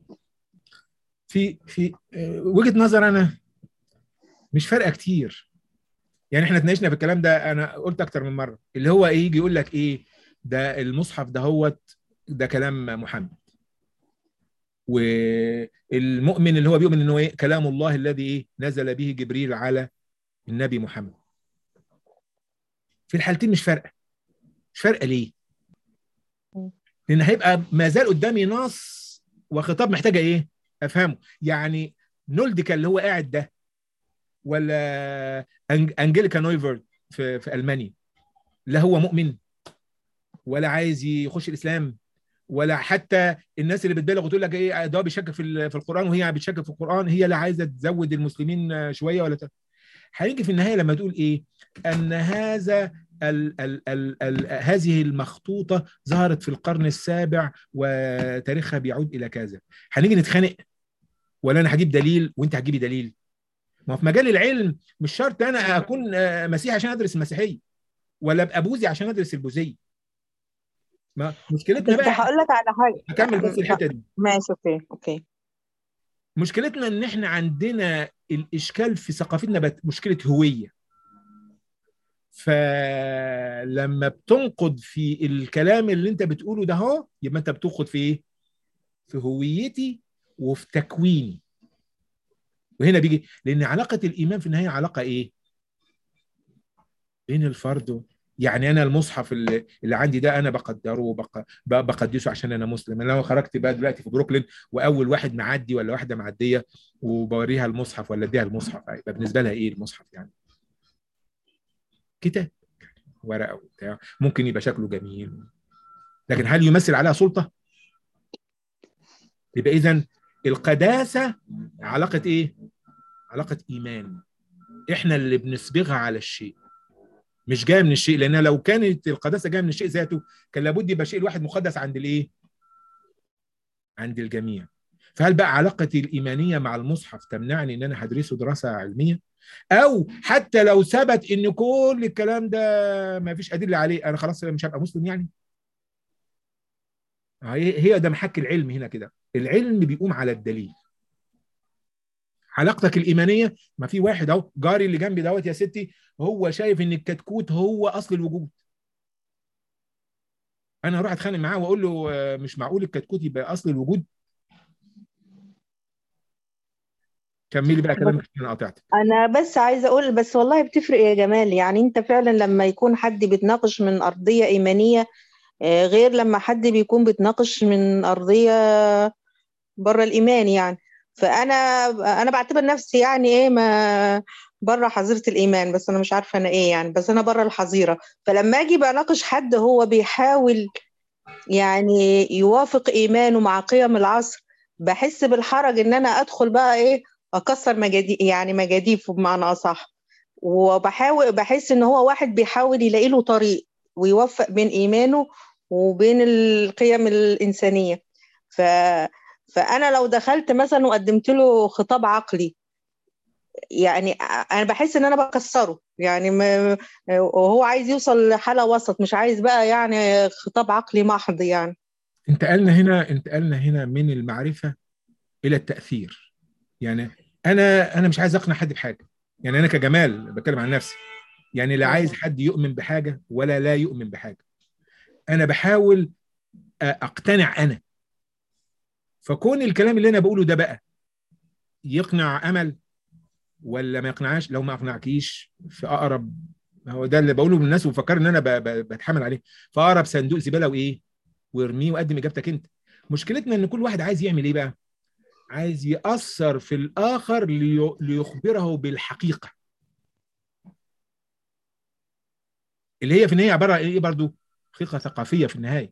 Speaker 1: في وجهة نظر انا مش فارقة كتير. يعني احنا اتناقشنا في الكلام ده، انا قلت اكتر من مرة، اللي هو ايه، يجي يقول لك ايه ده المصحف ده كلام محمد، والمؤمن اللي هو بيؤمن انه ايه كلام الله الذي ايه نزل به جبريل على النبي محمد. في الحالتين مش فارقه ليه؟ لان هيبقى ما زال قدامي نص وخطاب محتاجه ايه افهمه. يعني نولديكا اللي هو قاعد ده، ولا انجيليكا نويفرد في المانيا، لا هو مؤمن ولا عايز يخش الاسلام، ولا حتى الناس اللي بتبالغ وتقول لك ايه ده بيشكك في القران وهي بتشكك في القران، هي لا عايزه تزود المسلمين شويه ولا هيجي في النهايه لما تقول ايه ان هذا هذه المخطوطة ظهرت في القرن السابع وتاريخها بيعود إلى كذا. هنيجي نتخانق ولا أنا هجيب دليل وأنت هتجيبي دليل؟ ما في مجال العلم مش شرط أنا أكون مسيحي عشان أدرس المسيحية، ولا أبقى بوذي عشان أدرس البوذية. ما مشكلتنا
Speaker 9: بس
Speaker 1: بقى،
Speaker 9: هقول لك على حاجة.
Speaker 1: هكمل بس الحتة دي.
Speaker 9: ماشي، اوكي.
Speaker 1: مشكلتنا ان احنا عندنا الاشكال في ثقافتنا مشكله هويه. فلما بتنقد في الكلام اللي انت بتقوله ده هو، يبقى انت بتنقد في ايه؟ في هويتي وفي تكويني. وهنا بيجي، لان علاقه الايمان في النهايه علاقه ايه؟ بين الفرد. يعني انا المصحف اللي عندي ده انا بقدره بقدسه عشان انا مسلم. انا لو خرجت بقى دلوقتي في بروكلين واول واحد معدي ولا واحده معديه وبوريها المصحف ولا اديها المصحف، يبقى بالنسبه لها ايه المصحف؟ يعني كتاب، ورقه وبتاع، ممكن يبقى شكله جميل، لكن هل يمثل عليها سلطه؟ يبقى اذا القداسه علاقه ايه؟ علاقه ايمان، احنا اللي بنسبغها على الشيء، مش جايه من الشيء. لان لو كانت القداسه جايه من الشيء ذاته كان لابد يبقى شيء الواحد مقدس عند الايه؟ عند الجميع. فهل بقى علاقتي الايمانيه مع المصحف تمنعني ان انا هدرسه دراسه علميه؟ او حتى لو ثبت ان كل الكلام ده ما فيش ادله عليه، انا خلاص مش هبقى مسلم يعني؟ هي ده محك العلم هنا كده. العلم بيقوم على الدليل. علاقتك الايمانيه، ما في واحد اهو جاري اللي جنبي دوت يا ستي، هو شايف ان الكتكوت هو اصل الوجود. انا اروح اتخانق معاه واقول له مش معقول الكتكوت يبقى اصل الوجود؟ كملي بقى كلامك عشان انا قاطعتك.
Speaker 9: انا بس عايزه اقول، بس والله بتفرق يا جمال. يعني انت فعلا لما يكون حد بيتناقش من ارضيه ايمانيه غير لما حد بيكون بيتناقش من ارضيه بره الايمان يعني. فانا بعتبر نفسي يعني ايه، ما بره حظيره الايمان، بس انا مش عارفه انا ايه يعني، بس انا بره الحظيره. فلما اجي بناقش حد هو بيحاول يعني يوافق ايمانه مع قيم العصر، بحس بالحرج ان انا ادخل بقى ايه، اكسر مجاديفه بمعنى اصح. بحس ان هو واحد بيحاول يلاقي له طريق ويوفق بين ايمانه وبين القيم الانسانيه. فانا لو دخلت مثلا وقدمت له خطاب عقلي، يعني انا بحس ان انا بكسره يعني، وهو عايز يوصل لحالة وسط، مش عايز بقى يعني خطاب عقلي محض يعني.
Speaker 1: انتقلنا هنا من المعرفه الى التاثير. يعني انا مش عايز اقنع حد بحاجه. يعني انا كجمال بتكلم عن نفسي، يعني لا عايز حد يؤمن بحاجه ولا لا يؤمن بحاجه. انا بحاول اقتنع انا. فكون الكلام اللي انا بقوله ده بقى يقنع امل ولا ما يقنعش، لو ما اقنعكيش في اقرب، هو ده اللي بقوله للناس وفكر ان انا بتحمل عليه، في اقرب صندوق زباله وايه وارميه وقدم اجابتك انت. مشكلتنا ان كل واحد عايز يعمل ايه بقى؟ عايز يأثر في الاخر ليخبره بالحقيقه، اللي هي في النهايه عباره عن ايه برضو؟ حقيقه ثقافيه في النهايه.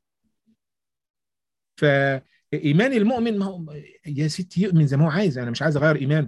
Speaker 1: فايمان المؤمن، ما هو يا ستي يؤمن زي ما هو عايز، انا مش عايز اغير ايمانه.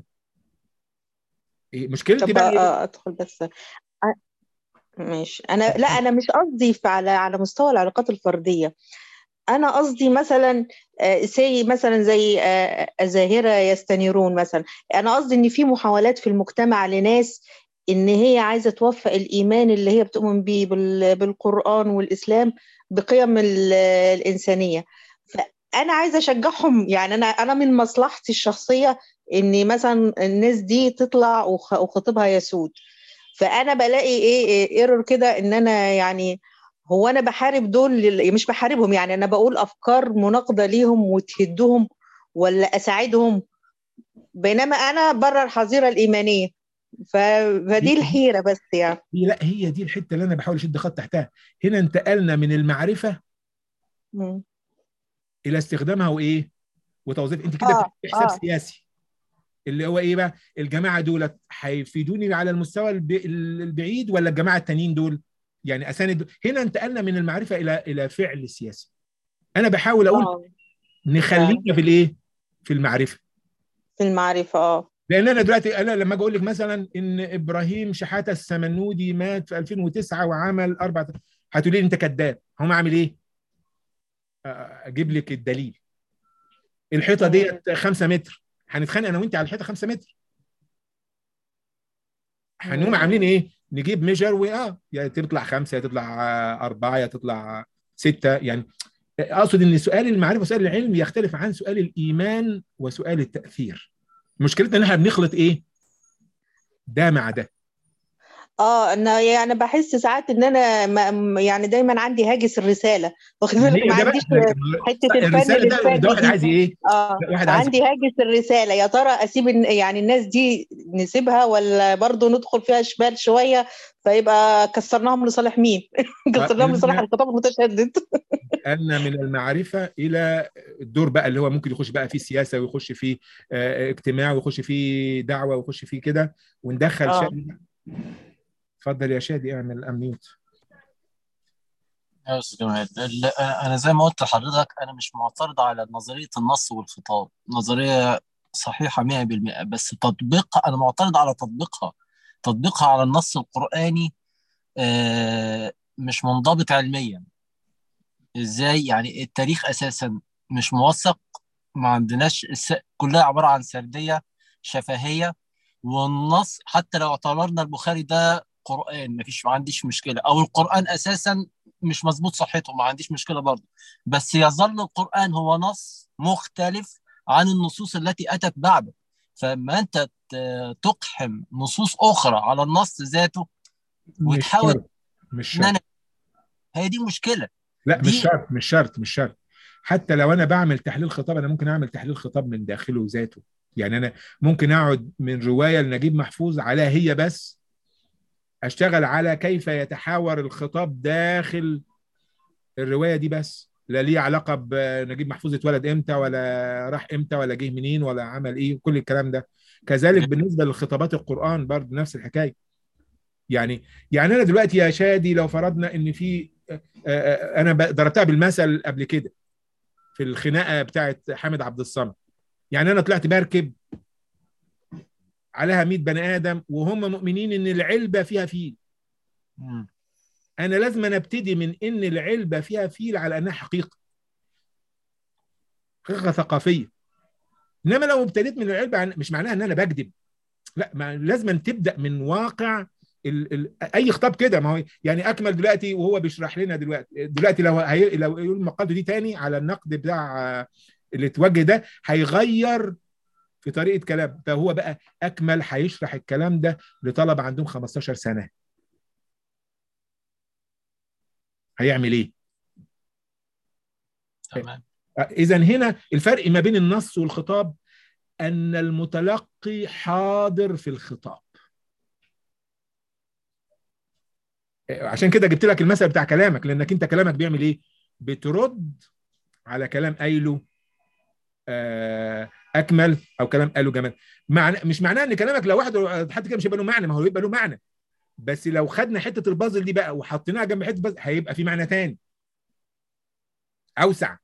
Speaker 1: مشكلتي
Speaker 9: طب
Speaker 1: بقى إيه؟
Speaker 9: ادخل بس. ماشي. انا مش قصدي على مستوى العلاقات الفرديه. انا قصدي مثلا مثلا زي الظاهره يستنيرون مثلا. انا قصدي ان في محاولات في المجتمع لناس ان هي عايزه توفق الايمان اللي هي بتؤمن بيه بالقران والاسلام بقيم الانسانيه. فانا عايزه اشجعهم، يعني انا من مصلحتي الشخصيه ان مثلا الناس دي تطلع وخطيبها يسود. فانا بلاقي ايه ايرور كده، ان انا يعني هو انا بحارب دول، مش بحاربهم يعني، انا بقول افكار مناقضه ليهم وتهدهم ولا اساعدهم، بينما انا بره الحظيره الايمانيه. فدي الحيره بس يعني.
Speaker 1: لا، هي دي الحته اللي انا بحاول اشد خط تحتها. هنا انتقلنا من المعرفه الى استخدامها وايه وتوظيف. انت كده بتعملي حساب سياسي، اللي هو ايه بقى؟ الجماعه دولت هيفيدوني على المستوى البعيد ولا الجماعه التانيين دول يعني اساند؟ هنا انتقلنا من المعرفه الى فعل سياسي. انا بحاول اقول نخلينا في الايه؟ في المعرفه.
Speaker 9: في المعرفه
Speaker 1: لان انا دلوقتي انا لما اجي اقول لك مثلا ان ابراهيم شحاته السمنودي مات في 2009 وعمل هتقولي لي انت كذاب. هم عامل ايه؟ اجيب لك الدليل. الحيطه ديت 5 متر، هنتخانق انا وانت على الحيطه 5 متر. هنقوم عاملين ايه؟ نجيب ميجر يا تطلع 5 يا تطلع 4 يا تطلع 6 يعني. اقصد ان سؤال المعرفه وسؤال العلم يختلف عن سؤال الايمان وسؤال التاثير. مشكلتنا ان احنا بنخلط ايه؟ ده مع ده.
Speaker 9: انا يعني بحس ساعات ان انا يعني دايما عندي هاجس الرساله، واخد بالك، ما
Speaker 1: ده بقى
Speaker 9: عنديش حته الفن
Speaker 1: الرساله ده
Speaker 9: للفن
Speaker 1: واحد عايز
Speaker 9: دي.
Speaker 1: ايه؟ واحد عايز
Speaker 9: عندي هاجس الرساله، يا ترى اسيب يعني الناس دي نسيبها ولا برضو ندخل فيها شمال شويه فيبقى كسرناهم لصالح مين؟ كسرناهم لصالح الخطاب المتشدد.
Speaker 1: أن من المعرفة إلى الدور بقى اللي هو ممكن يخش بقى فيه سياسة ويخش فيه اجتماع ويخش فيه دعوة ويخش فيه كده وندخل شادي. اتفضل يا شادي اعمل أمنيوت.
Speaker 6: يا أستاذ جمال، أنا زي ما قلت لحضرتك أنا مش معترض على نظرية النص والخطاب، نظرية صحيحة 100%، بس تطبيقها أنا معترض على تطبيقها على النص القرآني مش منضبط علميا. إزاي؟ يعني التاريخ أساسا مش موثق، ما عندناش كلها عبارة عن سردية شفهية. والنص حتى لو اعتبرنا البخاري ده قرآن ما عنديش مشكلة، أو القرآن أساسا مش مظبوط صحته ما عنديش مشكلة برضه، بس يظل القرآن هو نص مختلف عن النصوص التي أتت بعده. فما أنت تقحم نصوص أخرى على النص ذاته وتحاول
Speaker 1: مش شرط.
Speaker 6: هي دي مشكلة.
Speaker 1: لا مش شرط. حتى لو انا بعمل تحليل خطاب انا ممكن اعمل تحليل خطاب من داخله ذاته. يعني انا ممكن اقعد من روايه لنجيب محفوظ عليها هي بس اشتغل على كيف يتحاور الخطاب داخل الروايه دي بس، لا ليه علاقه بنجيب محفوظ اتولد امتى ولا راح امتى ولا جه منين ولا عمل ايه كل الكلام ده. كذلك بالنسبه لخطابات القران برضه نفس الحكايه. يعني انا دلوقتي يا شادي لو فرضنا ان في انا ضربتها بالمثل قبل كده في الخناقه بتاعت حامد عبد الصمد. يعني انا طلعت بركب عليها 100 بني ادم وهم مؤمنين ان العلبه فيها فيل. انا لازم ابتدي من ان العلبه فيها فيل على انها حقيقه ثقافيه. انما لو ابتديت من العلبه مش معناها ان انا بكذب، لا لازم تبدا من واقع اي خطاب كده. ما هو يعني اكمل دلوقتي وهو بيشرح لنا دلوقتي لو يقول مقالته دي تاني على النقد بتاع اللي اتوجه ده هيغير في طريقه كلام. فهو بقى اكمل هيشرح الكلام ده لطلبه عندهم 15 سنه هيعمل ايه؟
Speaker 6: تمام.
Speaker 1: اذا هنا الفرق ما بين النص والخطاب ان المتلقي حاضر في الخطاب. عشان كده جبت لك المثل بتاع كلامك، لانك انت كلامك بيعمل ايه؟ بترد على كلام قايله اكمل او كلام قاله جمال. مش معناه ان كلامك لو واحد حتى كده مش هيبقى له معنى، ما هو يبقى له معنى، بس لو خدنا حته البازل دي بقى وحطيناها جنب حته البازل هيبقى في معنى تاني اوسع.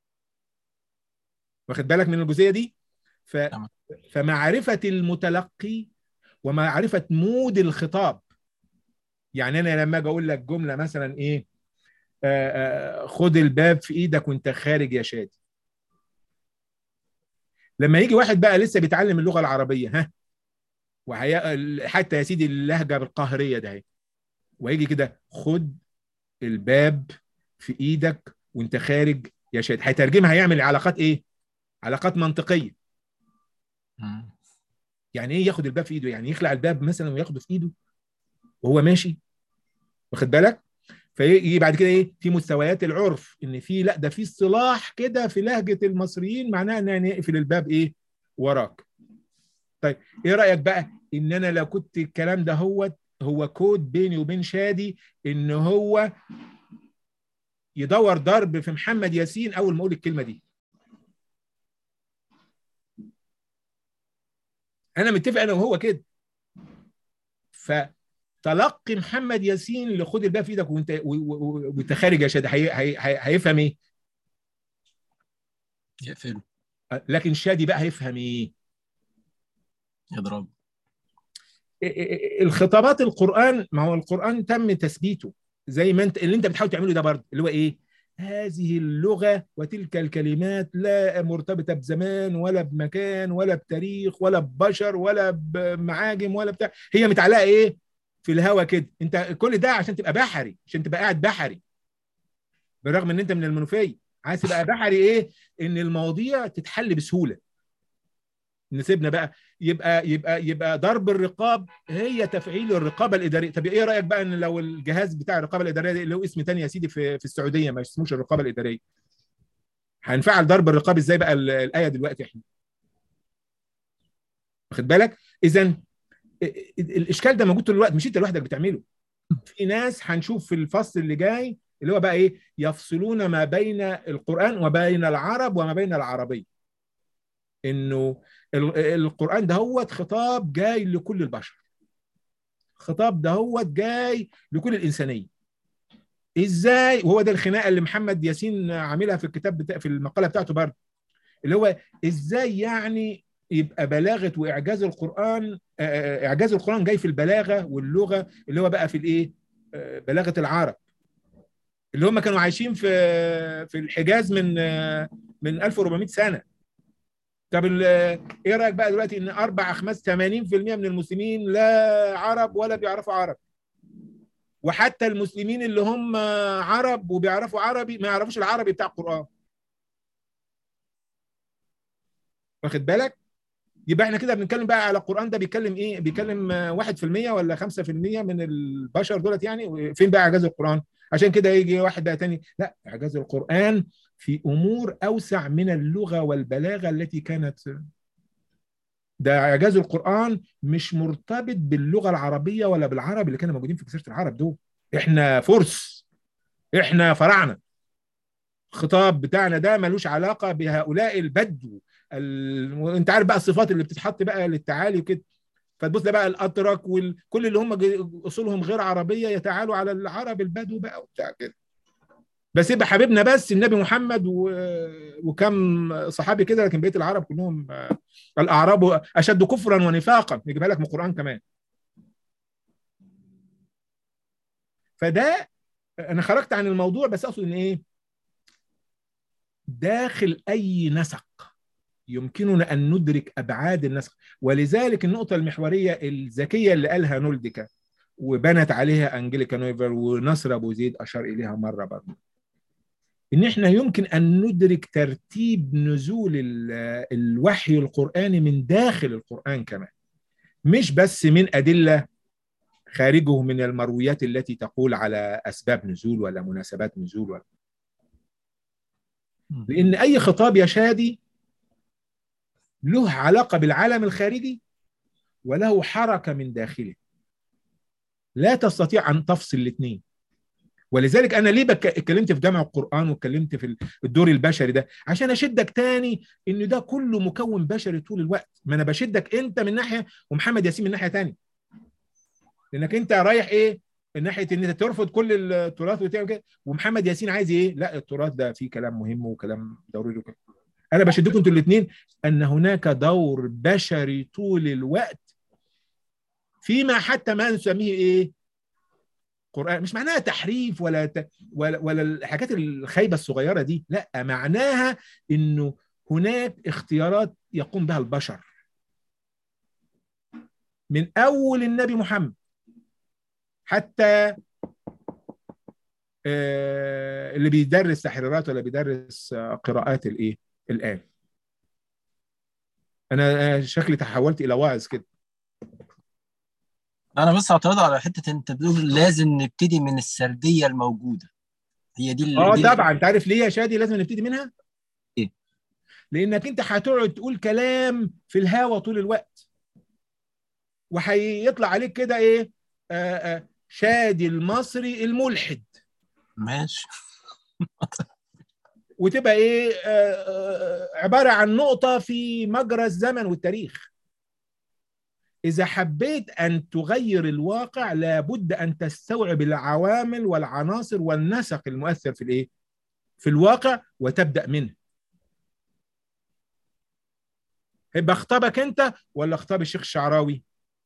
Speaker 1: واخد بالك من الجزئيه دي؟ فمعرفه المتلقي ومعرفه مود الخطاب. يعني انا لما اجي اقول لك جمله مثلا ايه خد الباب في ايدك وانت خارج يا شادي. لما يجي واحد بقى لسه بيتعلم اللغه العربيه حتى يا سيدي اللهجه القاهريه ده وهيجي كده خد الباب في ايدك وانت خارج يا شادي، هيترجمها هيعمل علاقات ايه؟ علاقات منطقيه. يعني ايه ياخد الباب في ايده؟ يعني يخلع الباب مثلا وياخده في ايده وهو ماشي. واخد بالك؟ فيجي بعد كده ايه؟ في مستويات العرف ان في لا ده في اصطلاح كده في لهجه المصريين معناه ان يعني يقفل الباب ايه؟ وراك. طيب ايه رايك بقى ان انا لو كنت الكلام ده هو كود بيني وبين شادي ان هو يدور ضرب في محمد ياسين اول ما اقول الكلمه دي. انا متفق انا وهو كده. فتلقي محمد ياسين اللي خد الباب في ايدك وانت خارج يا شادي هيفهم ايه؟
Speaker 6: يقفله.
Speaker 1: لكن شادي بقى هيفهم ايه؟
Speaker 6: اضرب.
Speaker 1: الخطابات القرآن، ما هو القرآن تم تثبيته زي ما انت اللي انت بتحاول تعمله ده برضه، اللي هو ايه؟ هذه اللغة وتلك الكلمات لا مرتبطة بزمان ولا بمكان ولا بتاريخ ولا ببشر ولا بمعاجم ولا بتاع، هي متعلقة ايه؟ في الهوا كده. انت كل ده عشان تبقى بحري، عشان تبقى قاعد بحري، بالرغم ان انت من المنوفية، عايز تبقى بحري ايه؟ ان المواضيع تتحل بسهولة. نسيبنا بقى يبقى ضرب الرقاب هي تفعيل الرقابه الاداريه. طب ايه رايك بقى ان لو الجهاز بتاع الرقابه الاداريه اللي له اسم تاني يا سيدي في السعوديه ما اسموش الرقابه الاداريه، هنفعل ضرب الرقاب ازاي بقى الايه دلوقتي احنا؟ واخد بالك؟ اذا الاشكال ده موجود طول الوقت، مش انت لوحدك بتعمله. في ناس هنشوف في الفصل اللي جاي اللي هو بقى ايه، يفصلون ما بين القران وبين العرب وما بين العربيه، انه القرآن ده هو خطاب جاي لكل البشر، خطاب ده هو جاي لكل الإنسانية. ازاي؟ وهو ده الخناقة اللي محمد ياسين عاملها في الكتاب في المقالة بتاعته برضه، اللي هو ازاي يعني يبقى بلاغة وإعجاز القرآن، إعجاز القرآن جاي في البلاغة واللغة اللي هو بقى في الإيه؟ بلاغة العرب اللي هم كانوا عايشين في الحجاز من 1400 سنة. طب ايه رايك بقى دلوقتي ان 80% من المسلمين لا عرب ولا بيعرفوا عربي، وحتى المسلمين اللي هم عرب وبيعرفوا عربي ما يعرفوش العربي بتاع القرآن. واخد بالك؟ يبقى احنا كده بنتكلم بقى على القرآن ده بيتكلم ايه؟ بيتكلم 1% ولا 5% من البشر دولت يعني. فين بقى اعجاز القرآن؟ عشان كده يجي واحد بقى تاني لا، اعجاز القرآن في امور اوسع من اللغة والبلاغة التي كانت. ده إعجاز القرآن مش مرتبط باللغة العربية ولا بالعرب اللي كانوا موجودين في جزيرة العرب دول. إحنا فرس، إحنا فراعنة. الخطاب بتاعنا ده ملوش علاقة بهؤلاء البدو وأنت عارف بقى الصفات اللي بتتحط بقى للتعالي وكده. فتبص ده بقى الأتراك وكل اللي هم أصولهم غير عربية يتعالوا على العرب البدو بقى وبتاع كده. بس يبقى حبيبنا بس النبي محمد وكم صحابي كده، لكن بقيه العرب كلهم الاعراب اشد كفرا ونفاقا، يجيبها لك من القران كمان. فده انا خرجت عن الموضوع، بس اقصد ان ايه، داخل اي نسق يمكننا ان ندرك ابعاد النسق. ولذلك النقطه المحوريه الذكيه اللي قالها نولدكا وبنت عليها انجليكا نويفر ونصر ابو زيد اشار اليها مره برضه، إن إحنا يمكن أن ندرك ترتيب نزول الوحي القرآني من داخل القرآن كمان، مش بس من أدلة خارجه من المرويات التي تقول على أسباب نزول ولا مناسبات نزول ولا. لأن أي خطاب يا شادي له علاقة بالعالم الخارجي وله حركة من داخله، لا تستطيع أن تفصل الاثنين. ولذلك انا ليه اتكلمت في جامع القرآن واتكلمت في الدور البشري ده؟ عشان اشدك تاني ان ده كله مكون بشري طول الوقت. ما انا بشدك انت من ناحيه ومحمد ياسين من ناحيه تانية، لانك انت رايح ايه من ناحيه ان انت ترفض كل التراث وتعمل كده، ومحمد ياسين عايز ايه؟ لا التراث ده فيه كلام مهم وكلام ضروري وكده. انا بشدكم انتوا الاثنين ان هناك دور بشري طول الوقت فيما حتى ما نسميه ايه قرآن. مش معناها تحريف ولا الحاجات الخايبة الصغيرة دي، لا، معناها انه هناك اختيارات يقوم بها البشر من اول النبي محمد حتى اللي بيدرس تحريرات ولا بيدرس قراءات الايه الآن. انا شكلي تحولت الى واعظ كده.
Speaker 6: انا بس اعتراض على حته انت بتقول لازم نبتدي من السرديه الموجوده، هي دي
Speaker 1: طبعا. انت عارف ليه يا شادي لازم نبتدي منها؟
Speaker 6: ايه؟
Speaker 1: لانك انت هتقعد تقول كلام في الهوا طول الوقت وهيطلع عليك كده ايه، شادي المصري الملحد.
Speaker 6: ماشي.
Speaker 1: وتبقى ايه، عباره عن نقطه في مجرى الزمن والتاريخ. إذا حبيت أن تغير الواقع لابد أن تستوعب العوامل والعناصر والنسق المؤثر في الإيه؟ في الواقع وتبدأ منه. هيبقى خطابك انت ولا خطاب الشيخ الشعراوي؟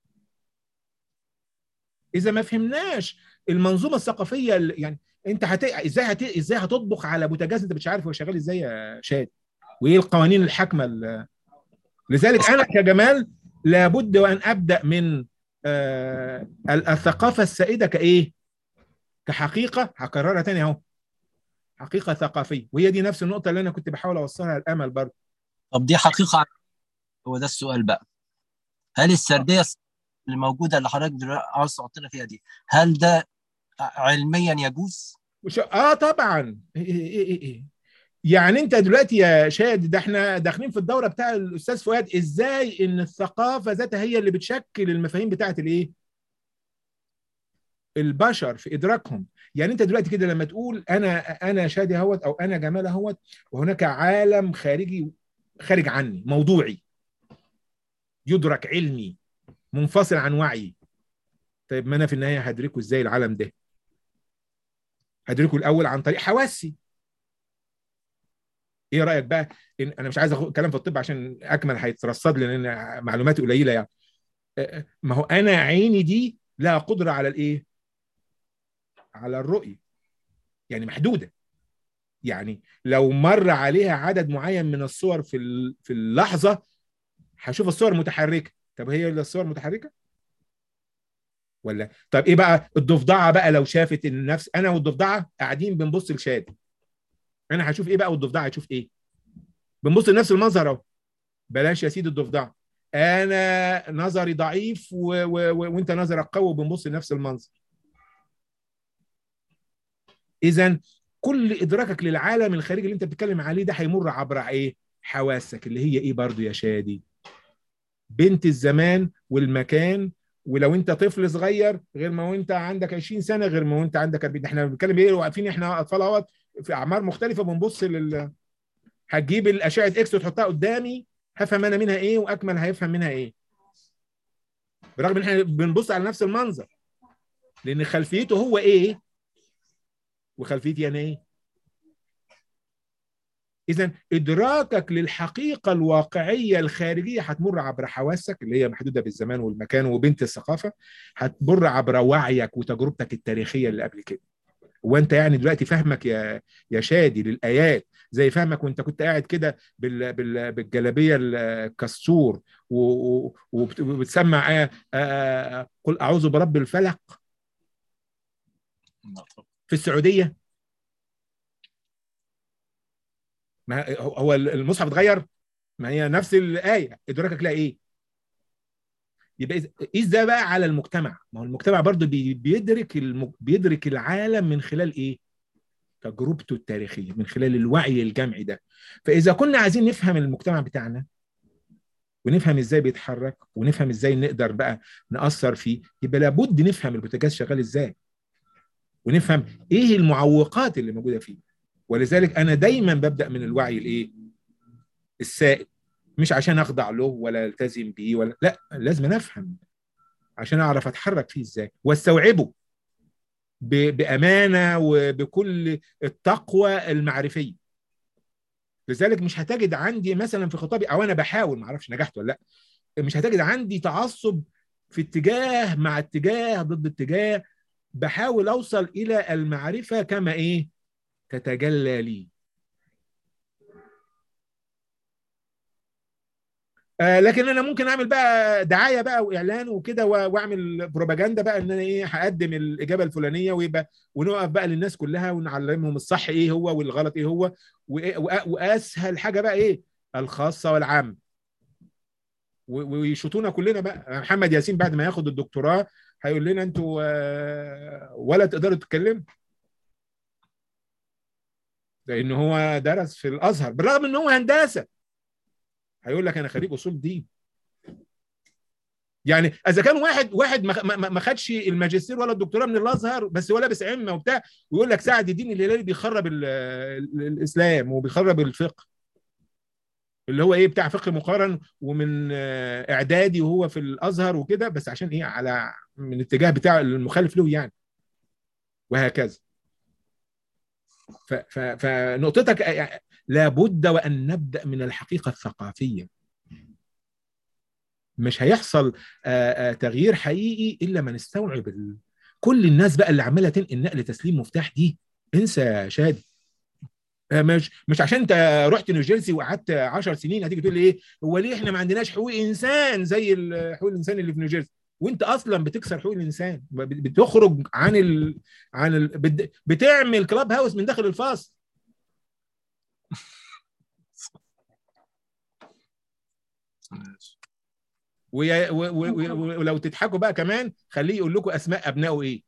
Speaker 1: اذا ما فهمناش المنظومه الثقافيه يعني انت ازاي هتطبخ على بوتاجاز انت مش عارف هو شغال ازاي يا شادي، وايه القوانين الحاكمه لذلك انا كجمال لابد وان ابدا من الثقافه السائده كايه؟ كحقيقه، هكررها تاني اهو، حقيقه ثقافيه، وهي دي نفس النقطه اللي انا كنت بحاول اوصلها لامل برضه.
Speaker 6: طب دي حقيقه، هو ده السؤال بقى، هل السرديه اللي موجوده اللي حضرتك دلوقتي عاوز تحطنا فيها دي، هل ده علميا يجوز؟
Speaker 1: طبعا. إيه. يعني انت دلوقتي يا شادي، ده احنا داخلين في الدوره بتاع الاستاذ فؤاد، ازاي ان الثقافه ذاتها هي اللي بتشكل المفاهيم بتاعت الايه؟ البشر في ادراكهم. يعني انت دلوقتي كده لما تقول انا شادي اهوت او انا جمال اهوت، وهناك عالم خارجي خارج عني موضوعي يدرك علمي منفصل عن وعي. طيب ما انا في النهايه هدركه ازاي العالم ده؟ هدركه الاول عن طريق حواسي. ايه رايك بقى؟ إن انا مش عايز كلام في الطب عشان اكمل هيترصد لي لان معلوماتي قليله يعني. ما هو انا عيني دي لها قدره على الايه؟ على الرؤيه، يعني محدوده. يعني لو مر عليها عدد معين من الصور في اللحظه هشوف الصور متحركه. طب هي الصور متحركه ولا؟ طب ايه بقى الضفدعه بقى لو شافت النفس، انا والضفدعه قاعدين بنبص لشاد، انا هشوف ايه بقى والضفدعه هتشوف ايه؟ بنبص لنفس المنظر اهو. بلاش يا سيدي الضفدعه، انا نظري ضعيف وانت نظرك قوي وبنبص لنفس المنظر. اذا كل ادراكك للعالم الخارجي اللي انت بتتكلم عليه ده هيمر عبر ايه؟ حواسك، اللي هي ايه برضو يا شادي؟ بنت الزمان والمكان. ولو انت طفل صغير غير ما وانت عندك 20 سنه، غير ما وانت عندك 40. احنا بنتكلم ايه واقفين احنا اطفال اهوت في اعمار مختلفه بنبص هتجيب الاشعه اكس وتحطها قدامي، هفهم انا منها ايه واكمل هيفهم منها ايه، برغم ان احنا بنبص على نفس المنظر، لان خلفيته هو ايه وخلفيتي انا ايه. اذا ادراكك للحقيقه الواقعيه الخارجيه هتمر عبر حواسك اللي هي محدوده بالزمان والمكان وبنت الثقافه، هتمر عبر وعيك وتجربتك التاريخيه اللي قبل كده. وانت يعني دلوقتي فهمك يا شادي للايات زي فهمك وانت كنت قاعد كده بالجلابيه الكسور وبتسمع قل اعوذ برب الفلق في السعوديه؟ ما هو المصحف اتغير، ما هي نفس الايه، ادراكك لها ايه؟ يبقى قيس ده بقى على المجتمع. ما هو المجتمع برضه بيدرك العالم من خلال ايه؟ تجربته التاريخيه، من خلال الوعي الجمعي ده. فاذا كنا عايزين نفهم المجتمع بتاعنا ونفهم ازاي بيتحرك ونفهم ازاي نقدر بقى نأثر فيه، يبقى لابد نفهم البوتاجاز شغال ازاي، ونفهم ايه المعوقات اللي موجوده فيه. ولذلك انا دايما ببدأ من الوعي الايه؟ السائد، مش عشان اخضع له ولا التزم بيه ولا لا، لازم نفهم عشان اعرف اتحرك فيه ازاي واستوعبه بامانه وبكل التقوى المعرفيه. لذلك مش هتجد عندي مثلا في خطابي، او انا بحاول، ما اعرفش نجحت ولا لا، مش هتجد عندي تعصب في اتجاه مع اتجاه ضد اتجاه. بحاول اوصل الى المعرفه كما ايه؟ تتجلى لي. لكن انا ممكن اعمل بقى دعايه بقى واعلان وكده واعمل بروباجندا بقى ان انا ايه هقدم الاجابه الفلانيه، ويبقى ونقف بقى للناس كلها ونعلمهم الصح ايه هو والغلط ايه هو، واسهل حاجه بقى ايه؟ الخاصه والعامه. ويشوطونا كلنا بقى. محمد ياسين بعد ما ياخد الدكتوراه هيقول لنا انتوا ولا تقدروا تتكلموا، لان هو درس في الازهر بالرغم ان هو هندسه. هيقول لك انا خريج اصول دين. يعني اذا كان واحد ما خدش الماجستير ولا الدكتوراه من الازهر بس هو لابس عمه وبتاع، ويقول لك سعد الدين الهلالي بيخرب الاسلام وبيخرب الفقه، اللي هو ايه بتاع فقه مقارن ومن اعدادي وهو في الازهر وكده، بس عشان ايه؟ على من الاتجاه بتاع المخالف له يعني، وهكذا. فنقطتك لابد وان نبدا من الحقيقه الثقافيه. مش هيحصل تغيير حقيقي الا ما نستوعب كل الناس بقى اللي عماله تنقل نقل تسليم مفتاح دي. انسى يا شادي. مش عشان انت رحت نيوجيرسي وقعدت 10 سنين هتيجي تقول لي ايه هو ليه احنا ما عندناش حقوق انسان زي حقوق الانسان اللي في نيوجيرسي، وانت اصلا بتكسر حقوق الانسان، بتخرج بتعمل كلاب هاوس من داخل الفصل. ولو تضحكوا بقى كمان خليه يقول لكم اسماء ابنائه ايه،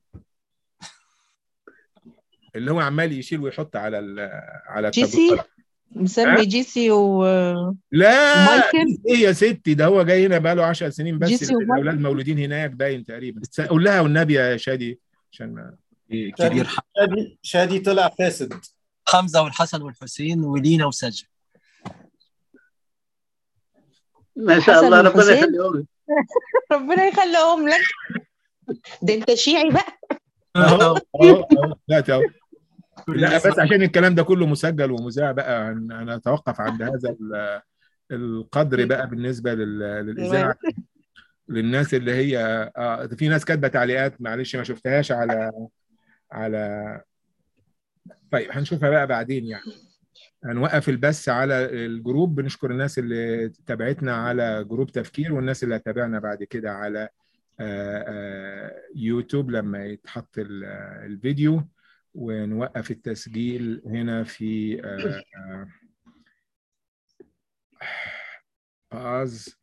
Speaker 1: اللي هو عمال يشيل ويحط على
Speaker 9: جيسي، مسمي جيسي
Speaker 1: لا
Speaker 9: ومايكل.
Speaker 1: ايه يا ستي، ده هو جاي هنا بقى له 10 سنين بس،
Speaker 9: جيسي
Speaker 1: الاولاد مولودين هناك باين تقريبا. قول لها والنبي يا شادي عشان ما
Speaker 6: كبير.
Speaker 10: شادي طلع فاسد.
Speaker 6: حمزه والحسن والحسين ولينا وسجن.
Speaker 2: ما شاء الله، ربنا يخليهم لك.
Speaker 9: ربنا يخليهم لك. ده انت شيعي بقى.
Speaker 1: لا بس عشان الكلام ده كله مسجل ومذاع بقى، انا اتوقف عند هذا القدر بقى بالنسبه للاذاعه. للناس اللي هي في ناس كاتبه تعليقات معلش ما شفتهاش على طيب هنشوفها بقى بعدين يعني. هنوقف البث على الجروب. بنشكر الناس اللي تابعتنا على جروب تفكير، والناس اللي هتابعنا بعد كده على يوتيوب لما يتحط الفيديو. ونوقف التسجيل هنا في باز.